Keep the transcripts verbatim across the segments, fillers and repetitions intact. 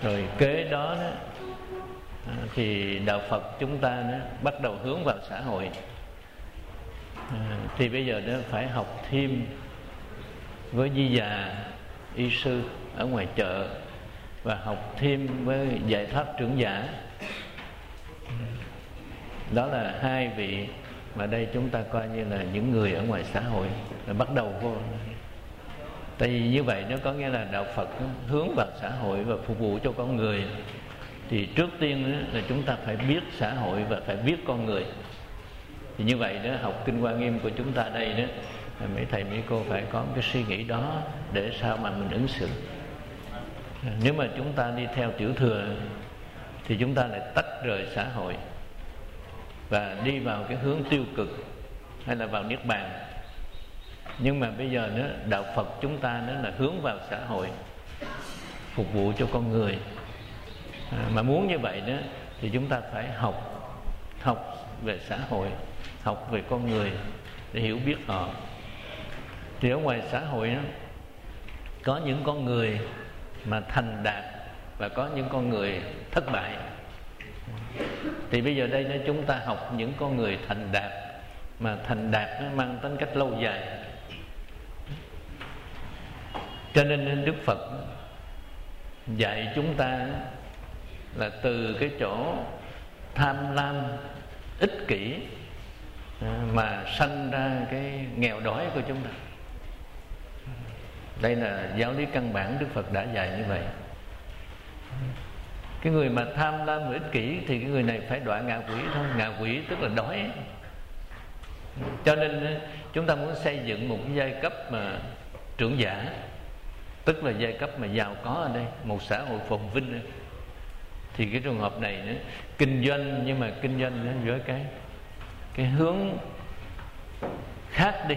Rồi kế đó, đó thì đạo Phật chúng ta đó, bắt đầu hướng vào xã hội. à, Thì bây giờ đó phải học thêm với di già, y sư ở ngoài chợ, và học thêm với Giải Thoát trưởng giả. Đó là hai vị mà đây chúng ta coi như là những người ở ngoài xã hội là bắt đầu vô. Tại vì như vậy nó có nghĩa là đạo Phật hướng vào xã hội và phục vụ cho con người. Thì trước tiên là chúng ta phải biết xã hội và phải biết con người. Thì như vậy đó, học Kinh Hoa Nghiêm của chúng ta đây đó, mấy thầy mấy cô phải có một cái suy nghĩ đó để sao mà mình ứng xử. Nếu mà chúng ta đi theo tiểu thừa thì chúng ta lại tách rời xã hội và đi vào cái hướng tiêu cực hay là vào niết bàn. Nhưng mà bây giờ nữa, đạo Phật chúng ta đó là hướng vào xã hội, phục vụ cho con người. à, Mà muốn như vậy đó thì chúng ta phải học Học về xã hội, học về con người để hiểu biết họ. Thì ở ngoài xã hội đó, có những con người mà thành đạt và có những con người thất bại. Thì bây giờ đây chúng ta học những con người thành đạt, mà thành đạt nó mang tính cách lâu dài. Cho nên Đức Phật dạy chúng ta là từ cái chỗ tham lam, ích kỷ mà sanh ra cái nghèo đói của chúng ta. Đây là giáo lý căn bản Đức Phật đã dạy như vậy. Cái người mà tham lam và ích kỷ thì cái người này phải đọa ngạ quỷ thôi. Ngạ quỷ tức là đói. Cho nên chúng ta muốn xây dựng một cái giai cấp mà trưởng giả, tức là giai cấp mà giàu có ở đây, một xã hội phồn vinh đây. Thì cái trường hợp này nữa, kinh doanh, nhưng mà kinh doanh với cái cái hướng khác đi.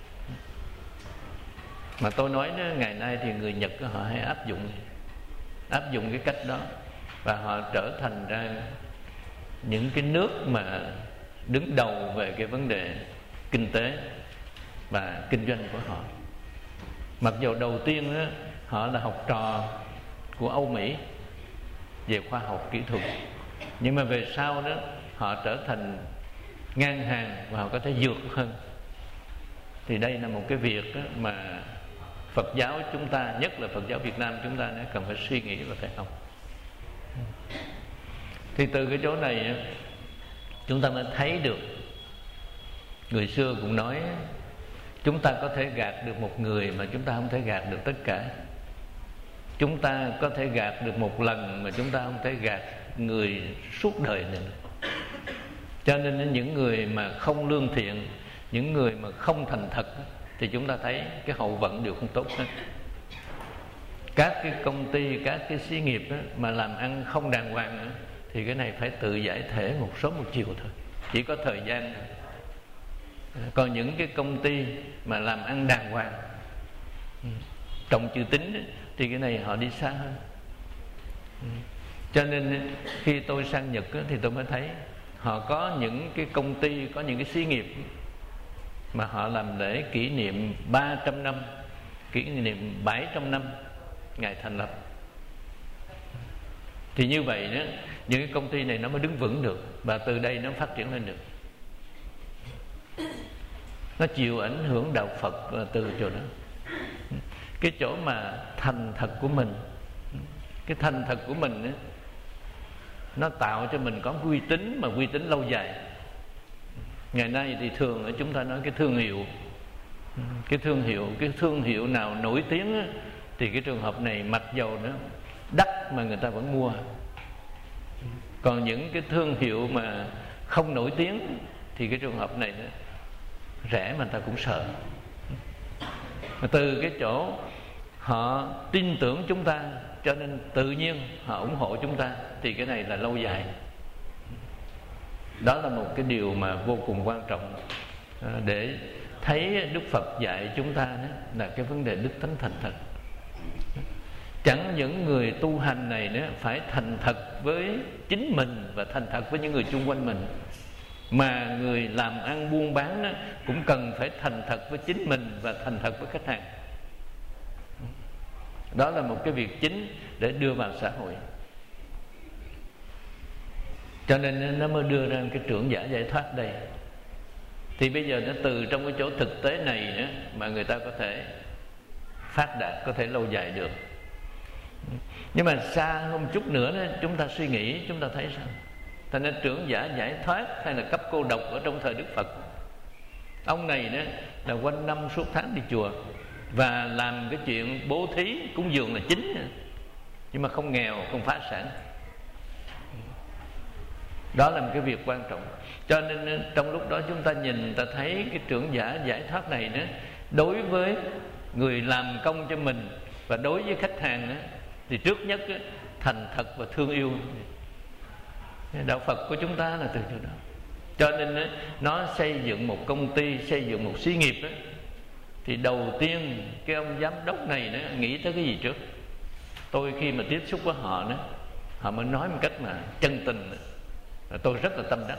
Mà tôi nói đó, ngày nay thì người Nhật họ hay áp dụng áp dụng cái cách đó, và họ trở thành ra những cái nước mà đứng đầu về cái vấn đề kinh tế và kinh doanh của họ. Mặc dù đầu tiên đó, họ là học trò của Âu Mỹ về khoa học kỹ thuật, nhưng mà về sau đó họ trở thành ngang hàng và họ có thể vượt hơn. Thì đây là một cái việc đó mà Phật giáo chúng ta, nhất là Phật giáo Việt Nam chúng ta đã cần phải suy nghĩ và phải học. Thì từ cái chỗ này chúng ta mới thấy được, người xưa cũng nói chúng ta có thể gạt được một người mà chúng ta không thể gạt được tất cả. Chúng ta có thể gạt được một lần mà chúng ta không thể gạt người suốt đời nữa. Cho nên những người mà không lương thiện, những người mà không thành thật thì chúng ta thấy cái hậu vận đều không tốt hết. Các cái công ty, các cái xí nghiệp đó, mà làm ăn không đàng hoàng nữa, thì cái này phải tự giải thể một sớm một chiều thôi, chỉ có thời gian. Còn những cái công ty mà làm ăn đàng hoàng, trọng chữ tín đó, thì cái này họ đi xa hơn. Cho nên khi tôi sang Nhật đó, thì tôi mới thấy họ có những cái công ty, có những cái xí nghiệp mà họ làm lễ kỷ niệm ba trăm năm, kỷ niệm bảy trăm năm ngày thành lập. Thì như vậy đó, những cái công ty này nó mới đứng vững được, và từ đây nó phát triển lên được. Nó chịu ảnh hưởng đạo Phật từ chỗ đó. Cái chỗ mà thành thật của mình, cái thành thật của mình ấy, nó tạo cho mình có uy tín, mà uy tín lâu dài. Ngày nay thì thường chúng ta nói cái thương hiệu, cái thương hiệu, cái thương hiệu nào nổi tiếng ấy, thì cái trường hợp này mặc dầu nó đắt mà người ta vẫn mua. Còn những cái thương hiệu mà không nổi tiếng thì cái trường hợp này đó, rẻ mà người ta cũng sợ. Từ cái chỗ họ tin tưởng chúng ta, cho nên tự nhiên họ ủng hộ chúng ta, thì cái này là lâu dài. Đó là một cái điều mà vô cùng quan trọng để thấy Đức Phật dạy chúng ta đó, là cái vấn đề đức tánh thành thật. Chẳng những người tu hành này nữa phải thành thật với chính mình và thành thật với những người chung quanh mình, mà người làm ăn buôn bán đó, cũng cần phải thành thật với chính mình và thành thật với khách hàng. Đó là một cái việc chính để đưa vào xã hội. Cho nên nó mới đưa ra cái trưởng giả giải thoát đây. Thì bây giờ nó từ trong cái chỗ thực tế này nữa mà người ta có thể phát đạt, có thể lâu dài được. Nhưng mà xa hơn chút nữa đó, chúng ta suy nghĩ, chúng ta thấy sao? Thành nên trưởng giả giải thoát hay là cấp cô độc ở trong thời Đức Phật, ông này đó là quanh năm suốt tháng đi chùa và làm cái chuyện bố thí cúng dường là chính, nhưng mà không nghèo, không phá sản. Đó là một cái việc quan trọng. Cho nên trong lúc đó chúng ta nhìn, ta thấy cái trưởng giả giải thoát này đó, đối với người làm công cho mình và đối với khách hàng đó, thì trước nhất đó, thành thật và thương yêu. Đạo Phật của chúng ta là từ chỗ đó. Cho nên đó, nó xây dựng một công ty, xây dựng một xí nghiệp đó, thì đầu tiên cái ông giám đốc này đó, nghĩ tới cái gì trước? Tôi khi mà tiếp xúc với họ đó, họ mới nói một cách mà chân tình đó, tôi rất là tâm đắc.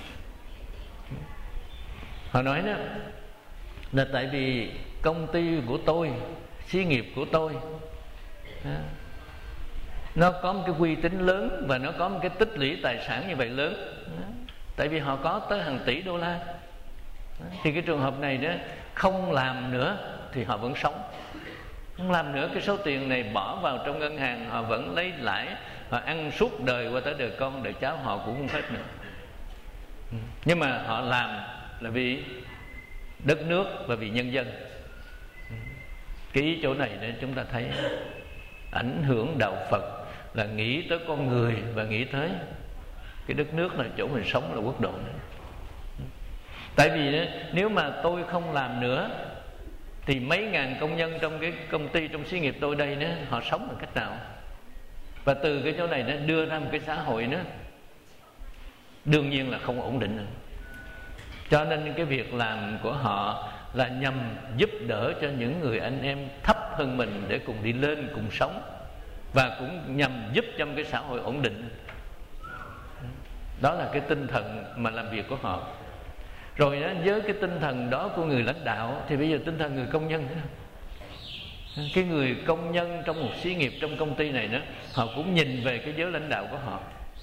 Họ nói đó là tại vì công ty của tôi, xí nghiệp của tôi đó, nó có một cái uy tín lớn và nó có một cái tích lũy tài sản như vậy lớn đó. Tại vì họ có tới hàng tỷ đô la đó. Thì cái trường hợp này đó không làm nữa thì họ vẫn sống. Không làm nữa, cái số tiền này bỏ vào trong ngân hàng, họ vẫn lấy lãi, họ ăn suốt đời qua tới đời con, đời cháu họ cũng không hết nữa. Nhưng mà họ làm là vì đất nước và vì nhân dân. Cái ý chỗ này để chúng ta thấy ảnh hưởng đạo Phật là nghĩ tới con người và nghĩ tới cái đất nước là chỗ mình sống, là quốc độ này. Tại vì đó, nếu mà tôi không làm nữa thì mấy ngàn công nhân trong cái công ty, trong xí nghiệp tôi đây đó, họ sống bằng cách nào? Và từ cái chỗ này nó đưa ra một cái xã hội nữa đương nhiên là không ổn định nữa. Cho nên cái việc làm của họ là nhằm giúp đỡ cho những người anh em thấp hơn mình để cùng đi lên, cùng sống, và cũng nhằm giúp cho một cái xã hội ổn định. Đó là cái tinh thần mà làm việc của họ. Rồi đó, với cái tinh thần đó của người lãnh đạo thì bây giờ tinh thần người công nhân thế nào? Cái người công nhân trong một xí nghiệp, trong công ty này đó, họ cũng nhìn về cái giới lãnh đạo của họ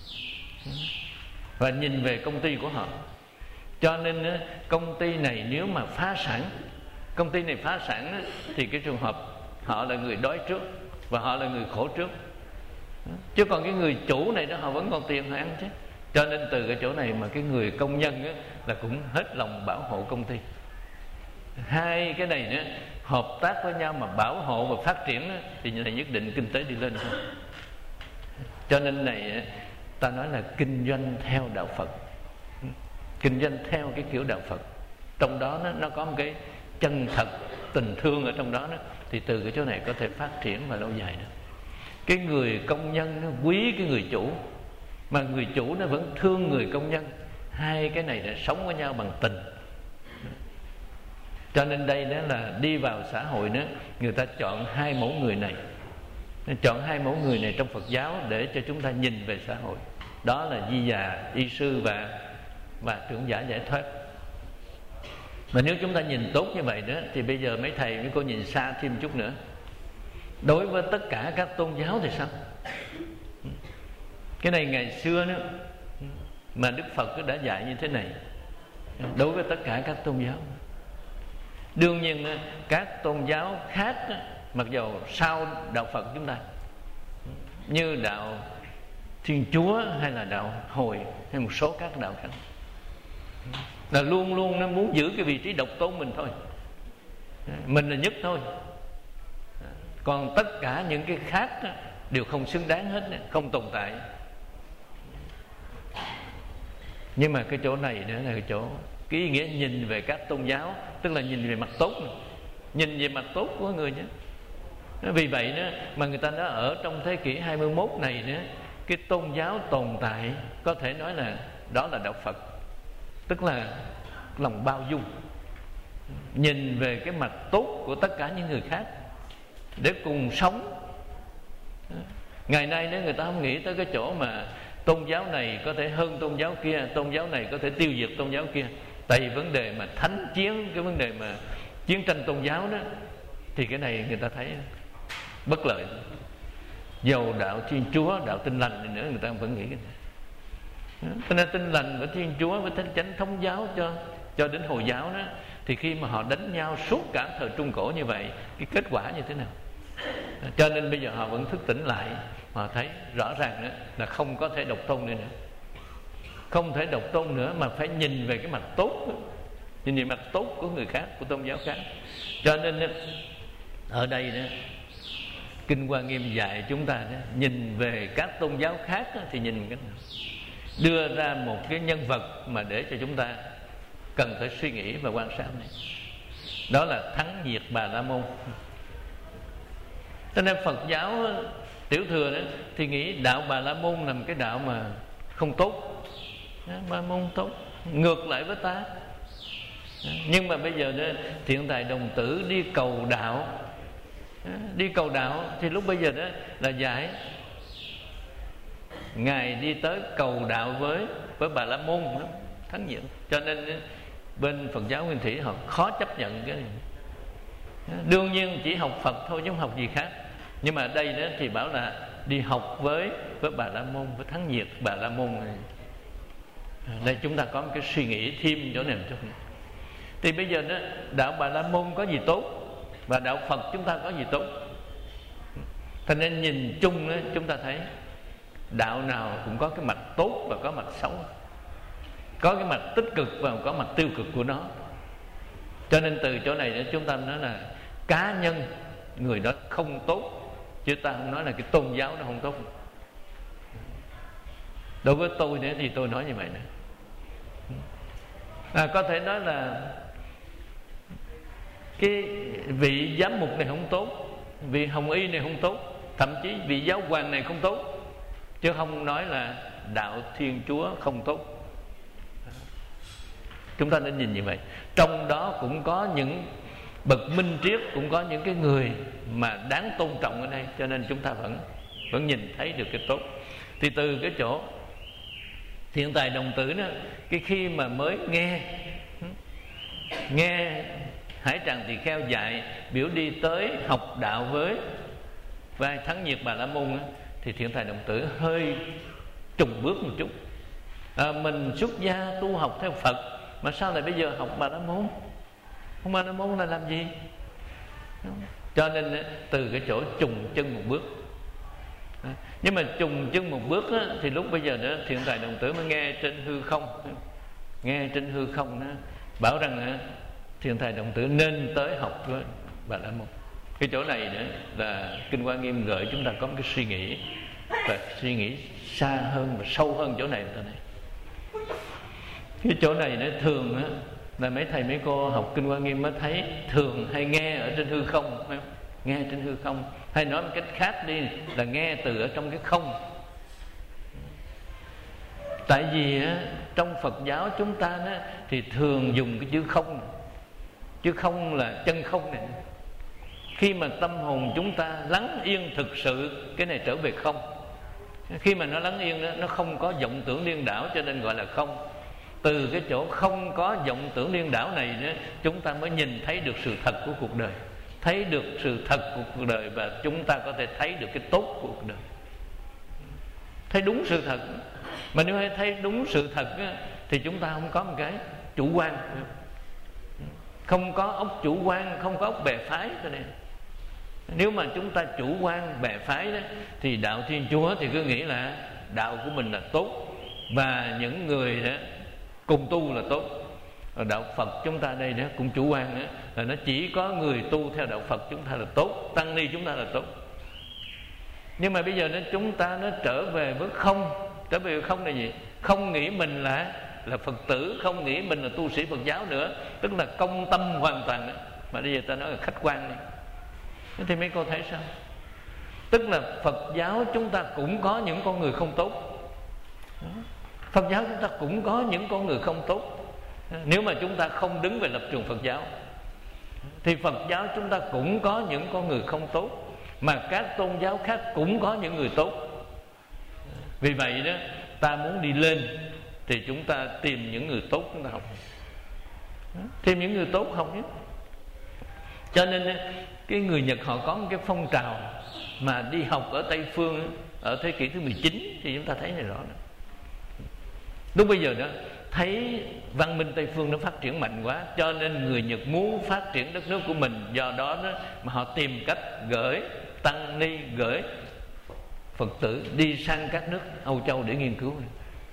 và nhìn về công ty của họ. Cho nên đó, công ty này nếu mà phá sản, công ty này phá sản đó, thì cái trường hợp họ là người đói trước và họ là người khổ trước. Chứ còn cái người chủ này đó, họ vẫn còn tiền họ ăn chứ. Cho nên từ cái chỗ này mà cái người công nhân đó, là cũng hết lòng bảo hộ công ty. Hai cái này nữa hợp tác với nhau mà bảo hộ và phát triển đó, thì như này nhất định kinh tế đi lên thôi. Cho nên này ta nói là kinh doanh theo đạo Phật, kinh doanh theo cái kiểu đạo Phật. Trong đó nó, nó có một cái chân thật, tình thương ở trong đó, đó thì từ cái chỗ này có thể phát triển và lâu dài được. Cái người công nhân nó quý cái người chủ, mà người chủ nó vẫn thương người công nhân. Hai cái này đã sống với nhau bằng tình. Cho nên đây đó là đi vào xã hội nữa, người ta chọn hai mẫu người này, chọn hai mẫu người này trong Phật giáo để cho chúng ta nhìn về xã hội. Đó là Di Già, Y Sư và và trưởng giả giải thoát. Mà nếu chúng ta nhìn tốt như vậy đó thì bây giờ mấy thầy mấy cô nhìn xa thêm chút nữa. Đối với tất cả các tôn giáo thì sao? Cái này ngày xưa đó mà Đức Phật đã dạy như thế này đối với tất cả các tôn giáo. Đương nhiên các tôn giáo khác mặc dầu sau đạo Phật chúng ta, như đạo Thiên Chúa hay là đạo Hồi hay một số các đạo khác, là luôn luôn nó muốn giữ cái vị trí độc tôn mình thôi, mình là nhất thôi. Còn tất cả những cái khác đều không xứng đáng hết, không tồn tại. Nhưng mà cái chỗ này nữa là cái chỗ cái ý nghĩa nhìn về các tôn giáo, tức là nhìn về mặt tốt này, nhìn về mặt tốt của người nhé. Vì vậy đó mà người ta nói ở trong thế kỷ hai mươi mốt này nữa, cái tôn giáo tồn tại có thể nói là đó là đạo Phật, tức là lòng bao dung, nhìn về cái mặt tốt của tất cả những người khác để cùng sống. Ngày nay nếu người ta không nghĩ tới cái chỗ mà tôn giáo này có thể hơn tôn giáo kia, tôn giáo này có thể tiêu diệt tôn giáo kia. Tại vì vấn đề mà thánh chiến, cái vấn đề mà chiến tranh tôn giáo đó, thì cái này người ta thấy bất lợi. Dầu đạo Thiên Chúa, đạo Tin Lành này nữa, người ta vẫn nghĩ cái này. Cho nên Tin Lành của Thiên Chúa với Thánh Chánh Thống giáo cho cho đến Hồi giáo đó, thì khi mà họ đánh nhau suốt cả thời Trung Cổ như vậy, cái kết quả như thế nào? Cho nên bây giờ họ vẫn thức tỉnh lại, họ thấy rõ ràng đó là không có thể độc tôn nữa, nữa không thể độc tôn nữa, mà phải nhìn về cái mặt tốt, nhìn về mặt tốt của người khác, của tôn giáo khác. Cho nên ở đây đó, Kinh Hoa Nghiêm dạy chúng ta đó, nhìn về các tôn giáo khác đó, thì nhìn cái nào? Đưa ra một cái nhân vật mà để cho chúng ta cần phải suy nghĩ và quan sát này. Đó là Thắng Diệt Bà La Môn. Cho nên Phật giáo tiểu thừa đó thì nghĩ đạo Bà La Môn là một cái đạo mà không tốt, Bà La Môn tốt, ngược lại với ta. Nhưng mà bây giờ đó, Thiện Tài Đồng Tử đi cầu đạo, đi cầu đạo thì lúc bây giờ đó là giải Ngài đi tới cầu đạo với với Bà La Môn đó, Thắng Diệt. Cho nên bên Phật giáo Nguyên Thủy họ khó chấp nhận cái này. Đương nhiên chỉ học Phật thôi chứ không học gì khác. Nhưng mà đây đó thì bảo là đi học với với Bà La Môn, với Thắng Diệt Bà La Môn này. Đây chúng ta có một cái suy nghĩ thêm chỗ này một chút nữa. Thì bây giờ đó đạo Bà La Môn có gì tốt và đạo Phật chúng ta có gì tốt? Thành nên nhìn chung đó, chúng ta thấy đạo nào cũng có cái mặt tốt và có mặt xấu, có cái mặt tích cực và có mặt tiêu cực của nó. Cho nên từ chỗ này chúng ta nói là cá nhân người đó không tốt, chứ ta không nói là cái tôn giáo nó không tốt. Đối với tôi nữa thì tôi nói như vậy nữa. À, có thể nói là cái vị giám mục này không tốt, vị hồng y này không tốt, thậm chí vị giáo hoàng này không tốt, chứ không nói là đạo Thiên Chúa không tốt. Chúng ta nên nhìn như vậy. Trong đó cũng có những bậc minh triết, cũng có những cái người mà đáng tôn trọng ở đây. Cho nên chúng ta vẫn vẫn nhìn thấy được cái tốt. Thì từ cái chỗ Thiện Tài Đồng Tử đó, cái khi mà mới nghe nghe Hải Tràng Tỳ Kheo dạy biểu đi tới học đạo với vai Thắng Diệt Bà La Môn đó, thì Thiện Tài Đồng Tử hơi trùng bước một chút. À, mình xuất gia tu học theo Phật mà sao lại bây giờ học Bà La Môn? Không, Bà La Môn là làm gì? Cho nên từ cái chỗ trùng chân một bước. Nhưng mà trùng chân một bước á, thì lúc bây giờ đó Thiện Tài Đồng Tử mới nghe trên hư không, nghe trên hư không đó, bảo rằng là Thiện Tài Đồng Tử nên tới học với Bà La Môn. Cái chỗ này nữa là Kinh Hoa Nghiêm gợi chúng ta có một cái suy nghĩ, và suy nghĩ xa hơn và sâu hơn chỗ này. này Cái chỗ này nó thường á, là mấy thầy mấy cô học Kinh Hoa Nghiêm mới thấy thường hay nghe ở trên hư không, phải không? Nghe trên hư không, hay nói một cách khác đi là nghe từ ở trong cái không. Tại vì á, trong Phật giáo chúng ta đó, thì thường dùng cái chữ không. Chữ không là chân không này. Khi mà tâm hồn chúng ta lắng yên thực sự, cái này trở về không. Khi mà nó lắng yên đó, nó không có vọng tưởng điên đảo, cho nên gọi là không. Từ cái chỗ không có vọng tưởng điên đảo này đó, chúng ta mới nhìn thấy được sự thật của cuộc đời, thấy được sự thật của cuộc đời, và chúng ta có thể thấy được cái tốt của cuộc đời, thấy đúng sự thật. Mà nếu thấy đúng sự thật á, thì chúng ta không có một cái chủ quan, không có óc chủ quan, không có óc bè phái. Cho nên nếu mà chúng ta chủ quan bè phái đó, thì đạo Thiên Chúa thì cứ nghĩ là đạo của mình là tốt, và những người đó cùng tu là tốt. Ở đạo Phật chúng ta đây đó cũng chủ quan đó, là nó chỉ có người tu theo đạo Phật chúng ta là tốt, tăng ni chúng ta là tốt. Nhưng mà bây giờ nó chúng ta nó trở về với không. Trở về với không là gì? Không nghĩ mình là là Phật tử, không nghĩ mình là tu sĩ Phật giáo nữa, tức là công tâm hoàn toàn đó. Mà bây giờ ta nói là khách quan đi. Thì mấy cô thấy sao? Tức là Phật giáo chúng ta cũng có những con người không tốt. Phật giáo chúng ta cũng có những con người không tốt. Nếu mà chúng ta không đứng về lập trường Phật giáo, thì Phật giáo chúng ta cũng có những con người không tốt, mà các tôn giáo khác cũng có những người tốt. Vì vậy đó, ta muốn đi lên thì chúng ta tìm những người tốt chúng ta học, tìm những người tốt học nhé. Cho nên cái người Nhật họ có một cái phong trào mà đi học ở Tây Phương ở thế kỷ thứ mười chín, thì chúng ta thấy này rõ nữa. Lúc bây giờ đó thấy văn minh Tây phương nó phát triển mạnh quá, cho nên người Nhật muốn phát triển đất nước của mình. Do đó, đó mà họ tìm cách gửi tăng ni, gửi Phật tử đi sang các nước Âu Châu để nghiên cứu.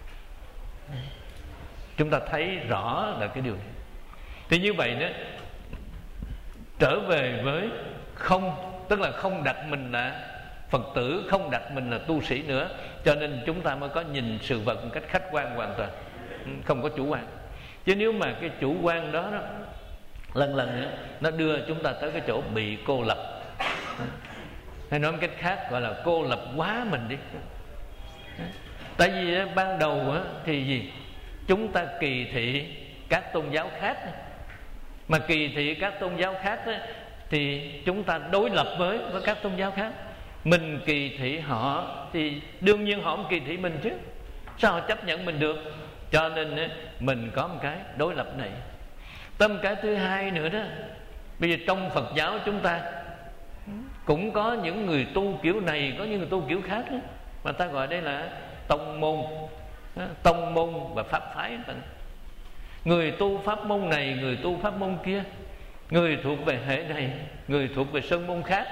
Chúng ta thấy rõ là cái điều này. Thì như vậy đó, trở về với không, tức là không đặt mình là Phật tử, không đặt mình là tu sĩ nữa, cho nên chúng ta mới có nhìn sự vật một cách khách quan hoàn toàn, không có chủ quan. Chứ nếu mà cái chủ quan đó, đó lần lần đó, nó đưa chúng ta tới cái chỗ bị cô lập, hay nói một cách khác gọi là cô lập quá mình đi. Tại vì đó, ban đầu đó, thì gì, chúng ta kỳ thị các tôn giáo khác, mà kỳ thị các tôn giáo khác đó, thì chúng ta đối lập với với các tôn giáo khác. Mình kỳ thị họ thì đương nhiên họ cũng kỳ thị mình chứ, sao họ chấp nhận mình được? Cho nên đó, mình có một cái đối lập này. Tâm cái thứ hai nữa đó, bây giờ trong Phật giáo chúng ta cũng có những người tu kiểu này, có những người tu kiểu khác đó, mà ta gọi đây là tông môn, tông môn và pháp phái. Người tu pháp môn này, người tu pháp môn kia, người thuộc về hệ này, người thuộc về sơn môn khác.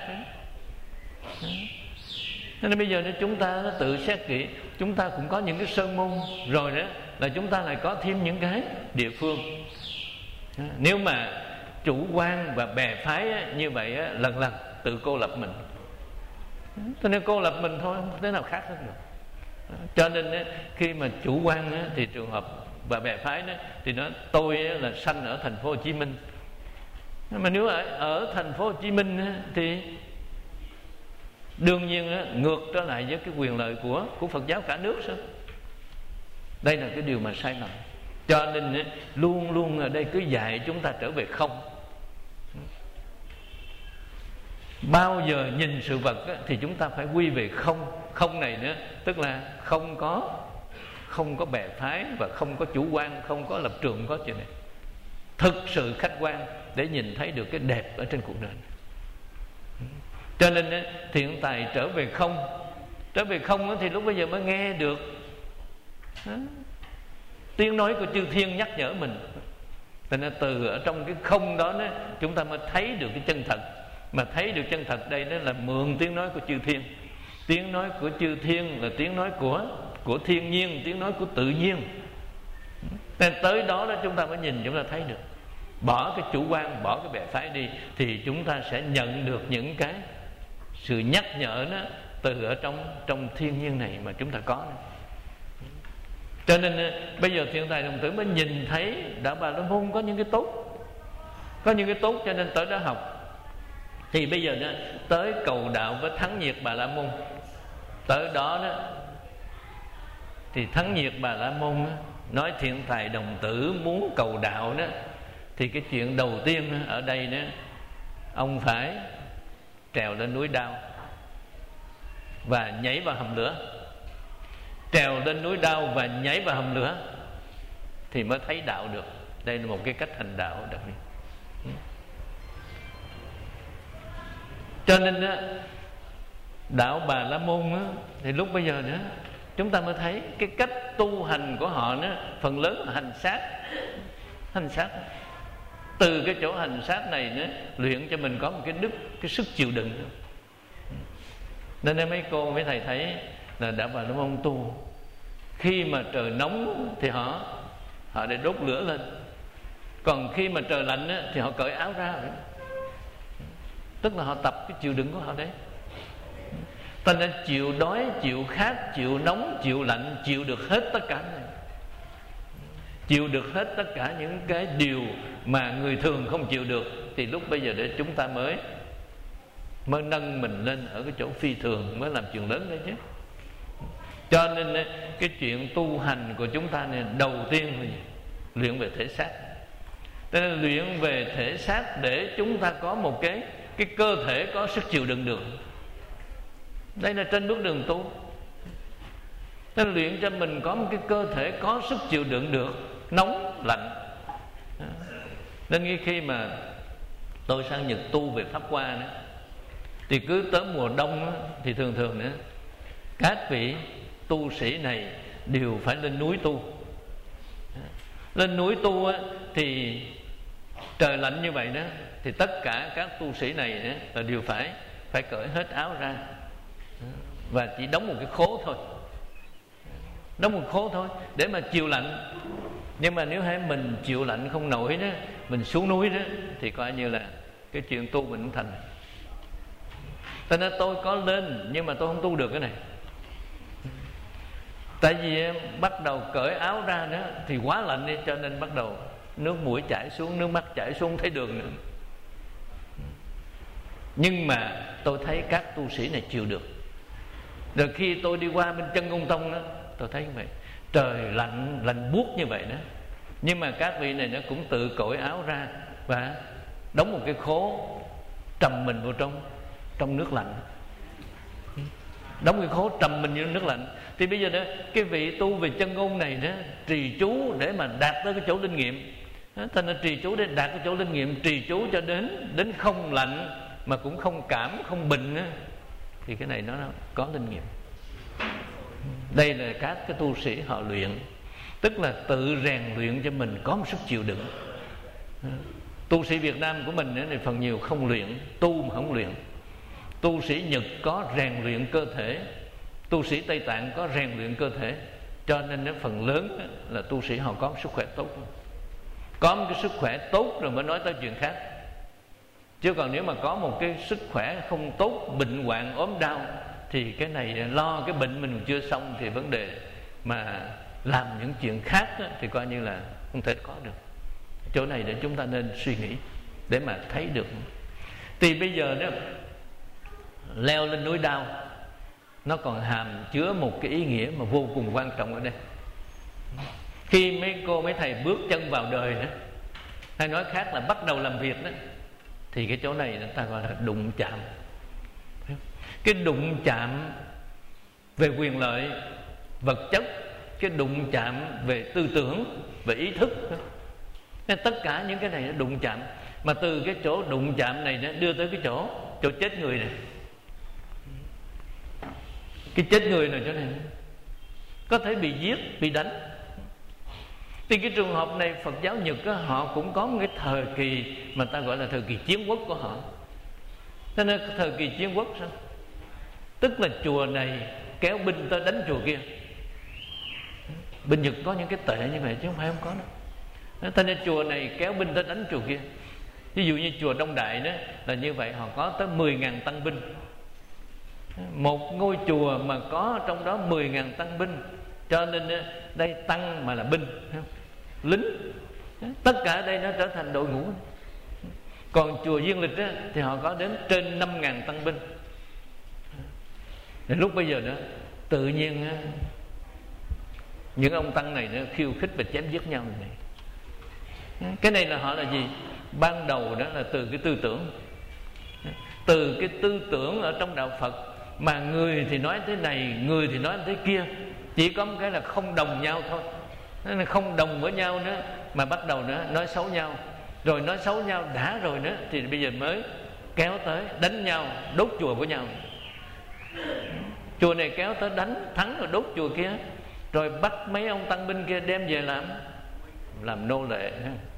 Nên bây giờ nếu chúng ta tự xét kỹ, chúng ta cũng có những cái sơn môn, rồi đó là chúng ta lại có thêm những cái địa phương. Nếu mà chủ quan và bè phái á, như vậy á, lần lần tự cô lập mình. Cho nên cô lập mình thôi, không thế nào khác hết được. Cho nên á, khi mà chủ quan á, thì trường hợp và bè phái đó, thì nó tôi á, là sanh ở thành phố Hồ Chí Minh, mà nếu ở, ở thành phố Hồ Chí Minh á, thì đương nhiên á, ngược trở lại với cái quyền lợi của của Phật giáo cả nước sao? Đây là cái điều mà sai lầm. Cho nên á, luôn luôn ở đây cứ dạy chúng ta trở về không. Bao giờ nhìn sự vật á, thì chúng ta phải quy về không. Không này nữa, tức là không có không có bè phái và không có chủ quan, không có lập trường, không có chuyện này. Thực sự khách quan để nhìn thấy được cái đẹp ở trên cuộc đời. Cho nên á, thiện tài trở về không. Trở về không á, thì lúc bây giờ mới nghe được đó, tiếng nói của chư thiên nhắc nhở mình. Cho nên từ ở trong cái không đó, đó chúng ta mới thấy được cái chân thật. Mà thấy được chân thật đây đó là mượn tiếng nói của chư thiên. Tiếng nói của chư thiên là tiếng nói của của thiên nhiên, tiếng nói của tự nhiên. Nên tới đó đó chúng ta mới nhìn, chúng ta thấy được. Bỏ cái chủ quan, bỏ cái bè phái đi, thì chúng ta sẽ nhận được những cái sự nhắc nhở đó từ ở trong trong thiên nhiên này mà chúng ta có. Cho nên bây giờ thiện tài đồng tử mới nhìn thấy Đạo Bà La Môn có những cái tốt, có những cái tốt, cho nên tới đó học. Thì bây giờ đó, tới cầu đạo với Thắng Nhiệt Bà La Môn. Tới đó đó thì Thắng Nhiệt Bà La Môn đó, nói thiện tài đồng tử muốn cầu đạo đó, thì cái chuyện đầu tiên đó, ở đây đó, ông phải trèo lên núi Đao và nhảy vào hầm lửa. Trèo lên núi Đao và nhảy vào hầm lửa thì mới thấy đạo được. Đây là một cái cách hành đạo đặc biệt. Cho nên đó, Đạo Bà La Môn đó, thì lúc bây giờ nữa chúng ta mới thấy cái cách tu hành của họ đó, phần lớn là hành sát. Hành sát từ cái chỗ hành sát này nữa, luyện cho mình có một cái đức, cái sức chịu đựng. Nên mấy cô mấy thầy thấy là Đạo Bà La Môn tu, khi mà trời nóng thì họ họ để đốt lửa lên, còn khi mà trời lạnh á, thì họ cởi áo ra. Tức là họ tập cái chịu đựng của họ đấy. Ta nên chịu đói, chịu khát, chịu nóng, chịu lạnh, chịu được hết tất cả này. Chịu được hết tất cả những cái điều mà người thường không chịu được, thì lúc bây giờ để chúng ta mới mới nâng mình lên ở cái chỗ phi thường, mới làm chuyện lớn đấy chứ. Cho nên cái chuyện tu hành của chúng ta này, đầu tiên là luyện về thể xác. Cho nên luyện về thể xác để chúng ta có một cái cái cơ thể có sức chịu đựng được. Đây là trên bước đường tu. Nên luyện cho mình có một cái cơ thể có sức chịu đựng được nóng, lạnh. Nên khi mà tôi sang Nhật tu về Pháp Hoa đó, thì cứ tới mùa đông đó, thì thường thường nữa các vị tu sĩ này đều phải lên núi tu. Lên núi tu á, thì trời lạnh như vậy đó, thì tất cả các tu sĩ này đó, là đều phải phải cởi hết áo ra và chỉ đóng một cái khố thôi, đóng một khố thôi để mà chịu lạnh. Nhưng mà nếu hay mình chịu lạnh không nổi đó, mình xuống núi đó, thì coi như là cái chuyện tu mình không thành. Cho nên tôi có lên nhưng mà tôi không tu được cái này. Tại vì bắt đầu cởi áo ra đó thì quá lạnh đi, cho nên bắt đầu nước mũi chảy xuống, nước mắt chảy xuống, không thấy đường nữa. Nhưng mà tôi thấy các tu sĩ này chịu được. Rồi khi tôi đi qua bên chân Công Tông đó, tôi thấy như vậy, trời lạnh, lạnh buốt như vậy đó, nhưng mà các vị này nó cũng tự cởi áo ra và đóng một cái khố, trầm mình vào trong trong nước lạnh, đóng cái khố trầm mình vào nước lạnh. Thì bây giờ đó, cái vị tu về chân ngôn này đó, trì chú để mà đạt tới cái chỗ linh nghiệm. Thế nên trì chú để đạt cái chỗ linh nghiệm, trì chú cho đến đến không lạnh mà cũng không cảm, không bệnh đó, thì cái này nó có linh nghiệm. Đây là các cái tu sĩ họ luyện, tức là tự rèn luyện cho mình có một sức chịu đựng. Tu sĩ Việt Nam của mình thì phần nhiều không luyện, tu mà không luyện. Tu sĩ Nhật có rèn luyện cơ thể, tu sĩ Tây Tạng có rèn luyện cơ thể, cho nên phần lớn là tu sĩ họ có một sức khỏe tốt. Có một cái sức khỏe tốt rồi mới nói tới chuyện khác. Chứ còn nếu mà có một cái sức khỏe không tốt, bệnh hoạn ốm đau, thì cái này lo cái bệnh mình chưa xong, thì vấn đề mà làm những chuyện khác đó, thì coi như là không thể có được. Chỗ này để chúng ta nên suy nghĩ để mà thấy được. Thì bây giờ đó, leo lên núi Đao nó còn hàm chứa một cái ý nghĩa mà vô cùng quan trọng ở đây. Khi mấy cô mấy thầy bước chân vào đời đó, hay nói khác là bắt đầu làm việc đó, thì cái chỗ này người ta gọi là đụng chạm. Cái đụng chạm về quyền lợi vật chất, cái đụng chạm về tư tưởng, về ý thức, nên tất cả những cái này nó đụng chạm. Mà từ cái chỗ đụng chạm này nó đưa tới cái chỗ chỗ chết người này. Cái chết người này chỗ này có thể bị giết, bị đánh. Thì cái trường hợp này Phật giáo Nhật đó, họ cũng có một cái thời kỳ mà ta gọi là thời kỳ chiến quốc của họ. Cho nên thời kỳ chiến quốc sao? Tức là chùa này kéo binh tới đánh chùa kia. Bên Nhật có những cái tệ như vậy chứ không phải không có đâu. Cho nên chùa này kéo binh tới đánh chùa kia. Ví dụ như chùa Đông Đại đó là như vậy, họ có tới mười nghìn tăng binh. Một ngôi chùa mà có trong đó mười nghìn tăng binh, cho nên đây tăng mà là binh, lính, tất cả đây nó trở thành đội ngũ. Còn chùa Diên Lịch á, thì họ có đến trên năm nghìn tăng binh. Đến lúc bây giờ đó tự nhiên á, những ông tăng này nó khiêu khích và chém giết nhau này. Cái này là họ là gì? Ban đầu đó là từ cái tư tưởng, từ cái tư tưởng ở trong đạo Phật, mà người thì nói thế này, người thì nói thế kia, chỉ có một cái là không đồng nhau thôi. Nên là không đồng với nhau nữa mà bắt đầu nữa nói xấu nhau, rồi nói xấu nhau đã rồi nữa thì bây giờ mới kéo tới đánh nhau, đốt chùa của nhau. Chùa này kéo tới đánh thắng rồi đốt chùa kia, rồi bắt mấy ông tăng binh kia đem về làm làm nô lệ,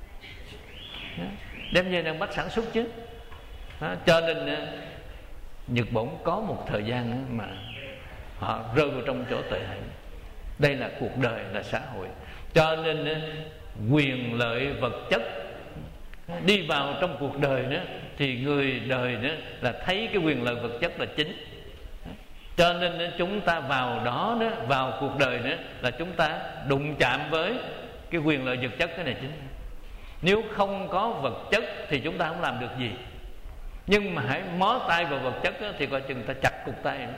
đem về đang bắt sản xuất chứ. Cho nên Nhật Bản có một thời gian mà họ rơi vào trong chỗ tệ hại. Đây là cuộc đời, là xã hội. Cho nên quyền lợi vật chất đi vào trong cuộc đời đó, thì người đời đó là thấy cái quyền lợi vật chất là chính. Cho nên chúng ta vào đó đó, vào cuộc đời đó là chúng ta đụng chạm với cái quyền lợi vật chất, cái này chính. Nếu không có vật chất thì chúng ta không làm được gì. Nhưng mà hãy mó tay vào vật chất đó, thì coi chừng ta chặt cục tay.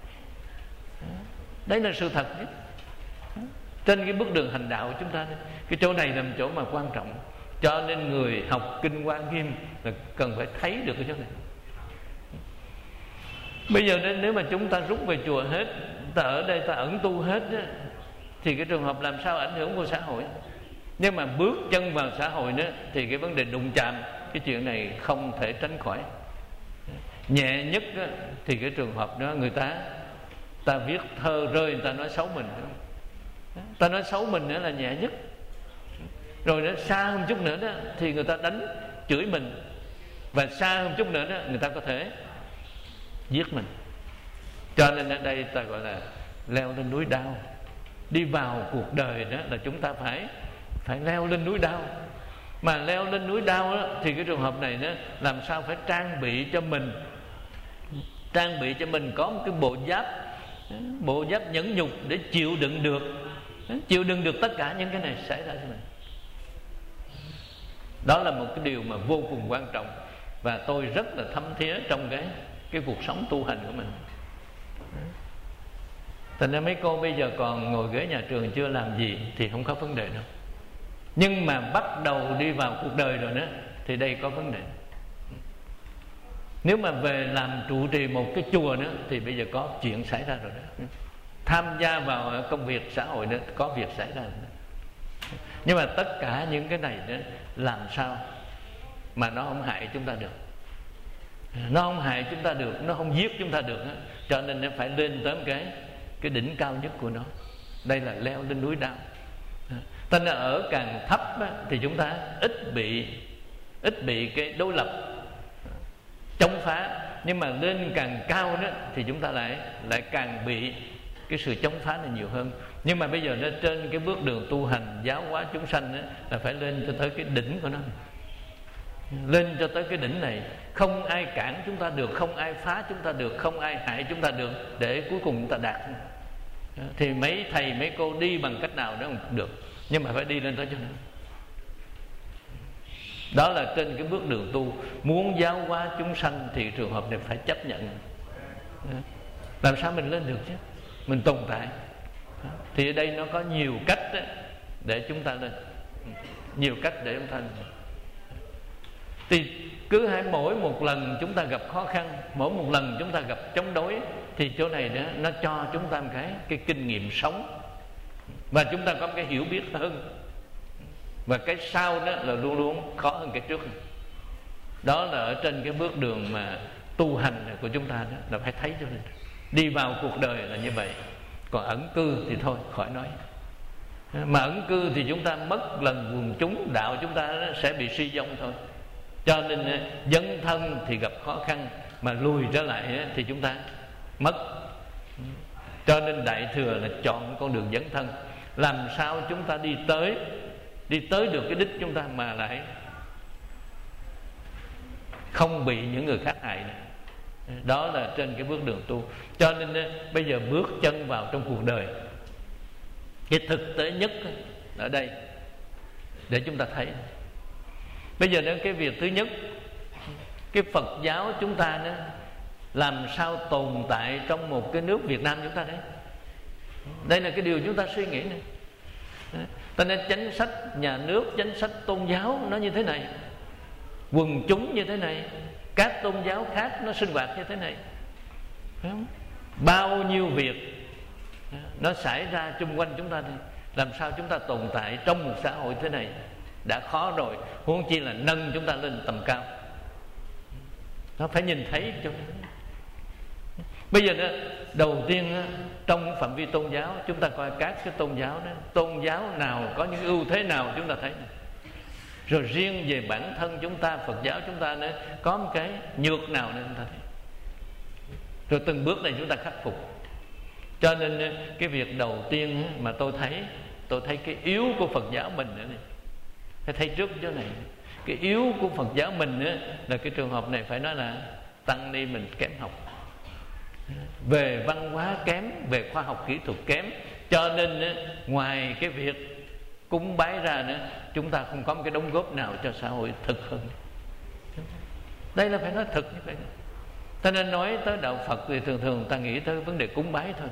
Đấy là sự thật nhất. Trên cái bước đường hành đạo của chúng ta, cái chỗ này là một chỗ mà quan trọng. Cho nên người học Kinh Hoa Nghiêm là cần phải thấy được cái chỗ này. Bây giờ nếu mà chúng ta rút về chùa hết, ta ở đây ta ẩn tu hết đó, thì cái trường hợp làm sao ảnh hưởng của xã hội. Nhưng mà bước chân vào xã hội đó, thì cái vấn đề đụng chạm, cái chuyện này không thể tránh khỏi. Nhẹ nhất đó, thì cái trường hợp đó người ta ta viết thơ rơi, người ta nói xấu mình, ta nói xấu mình nữa là nhẹ nhất. Rồi nó xa hơn chút nữa đó thì người ta đánh chửi mình, và xa hơn chút nữa đó người ta có thể giết mình. Cho nên ở đây ta gọi là leo lên núi đao. Đi vào cuộc đời đó là chúng ta phải phải leo lên núi đao. Mà leo lên núi đao đó, thì cái trường hợp này đó, làm sao phải trang bị cho mình trang bị cho mình có một cái bộ giáp, bộ giáp nhẫn nhục để chịu đựng được chịu đựng được tất cả những cái này xảy ra cho mình. Đó là một cái điều mà vô cùng quan trọng, và tôi rất là thấm thía trong cái cái cuộc sống tu hành của mình. Thành ra mấy cô bây giờ còn ngồi ghế nhà trường chưa làm gì thì không có vấn đề đâu, nhưng mà bắt đầu đi vào cuộc đời rồi đó thì đây có vấn đề. Nếu mà về làm trụ trì một cái chùa nữa thì bây giờ có chuyện xảy ra rồi đó. Tham gia vào công việc xã hội nữa có việc xảy ra rồi đó. Nhưng mà tất cả những cái này đó, làm sao mà nó không hại chúng ta được, nó không hại chúng ta được, nó không giết chúng ta được đó. Cho nên nó phải lên tới cái cái đỉnh cao nhất của nó. Đây là leo lên núi đao. Thành ra ở càng thấp á, thì chúng ta ít bị ít bị cái đối lập chống phá, nhưng mà lên càng cao đó thì chúng ta lại lại càng bị cái sự chống phá này nhiều hơn. Nhưng mà bây giờ nó trên cái bước đường tu hành giáo hóa chúng sanh đó, là phải lên cho tới cái đỉnh của nó, lên cho tới cái đỉnh này, không ai cản chúng ta được, không ai phá chúng ta được, không ai hại chúng ta được, để cuối cùng chúng ta đạt. Thì mấy thầy mấy cô đi bằng cách nào đó cũng được, nhưng mà phải đi lên tới cho nó. Đó là trên cái bước đường tu. Muốn giáo hóa chúng sanh thì trường hợp này phải chấp nhận. Làm sao mình lên được chứ, mình tồn tại. Thì ở đây nó có nhiều cách để chúng ta lên, nhiều cách để chúng ta lên. Thì cứ hai mỗi một lần chúng ta gặp khó khăn, mỗi một lần chúng ta gặp chống đối, thì chỗ này đó, nó cho chúng ta một cái cái kinh nghiệm sống, và chúng ta có một cái hiểu biết hơn. Và cái sau đó là luôn luôn khó hơn cái trước. Đó là ở trên cái bước đường mà tu hành của chúng ta đó, là phải thấy cho nên đi vào cuộc đời là như vậy. Còn ẩn cư thì thôi khỏi nói. Mà ẩn cư thì chúng ta mất lần quần chúng, đạo chúng ta sẽ bị suy vong thôi. Cho nên dấn thân thì gặp khó khăn, mà lùi trở lại thì chúng ta mất. Cho nên Đại Thừa là chọn con đường dấn thân. Làm sao chúng ta đi tới Đi tới được cái đích chúng ta mà lại không bị những người khác hại này. Đó là trên cái bước đường tu. Cho nên bây giờ bước chân vào trong cuộc đời, cái thực tế nhất ở đây để chúng ta thấy. Bây giờ cái việc thứ nhất, cái Phật giáo chúng ta đó, làm sao tồn tại trong một cái nước Việt Nam chúng ta đấy. Đây là cái điều chúng ta suy nghĩ này. Cho nên chính sách nhà nước, chính sách tôn giáo nó như thế này, quần chúng như thế này, các tôn giáo khác nó sinh hoạt như thế này. Phải không? Bao nhiêu việc nó xảy ra chung quanh chúng ta đây. Làm sao chúng ta tồn tại trong một xã hội thế này đã khó rồi, huống chi là nâng chúng ta lên tầm cao. Nó phải nhìn thấy cho. Bây giờ đó, đầu tiên trong phạm vi tôn giáo, chúng ta coi các cái tôn giáo đó, tôn giáo nào có những ưu thế nào chúng ta thấy. Rồi riêng về bản thân chúng ta, Phật giáo chúng ta nữa, có một cái nhược nào nên chúng ta thấy. Rồi từng bước này chúng ta khắc phục. Cho nên cái việc đầu tiên mà tôi thấy, tôi thấy cái yếu của Phật giáo mình nữa này. Phải thấy trước chỗ này. Cái yếu của Phật giáo mình nữa là cái trường hợp này phải nói là tăng ni mình kém học, về văn hóa kém, về khoa học kỹ thuật kém. Cho nên ngoài cái việc cúng bái ra nữa, chúng ta không có một cái đóng góp nào cho xã hội thực hơn. Đây là phải nói thực như vậy. Cho nên nói tới đạo Phật thì thường thường ta nghĩ tới vấn đề cúng bái thôi.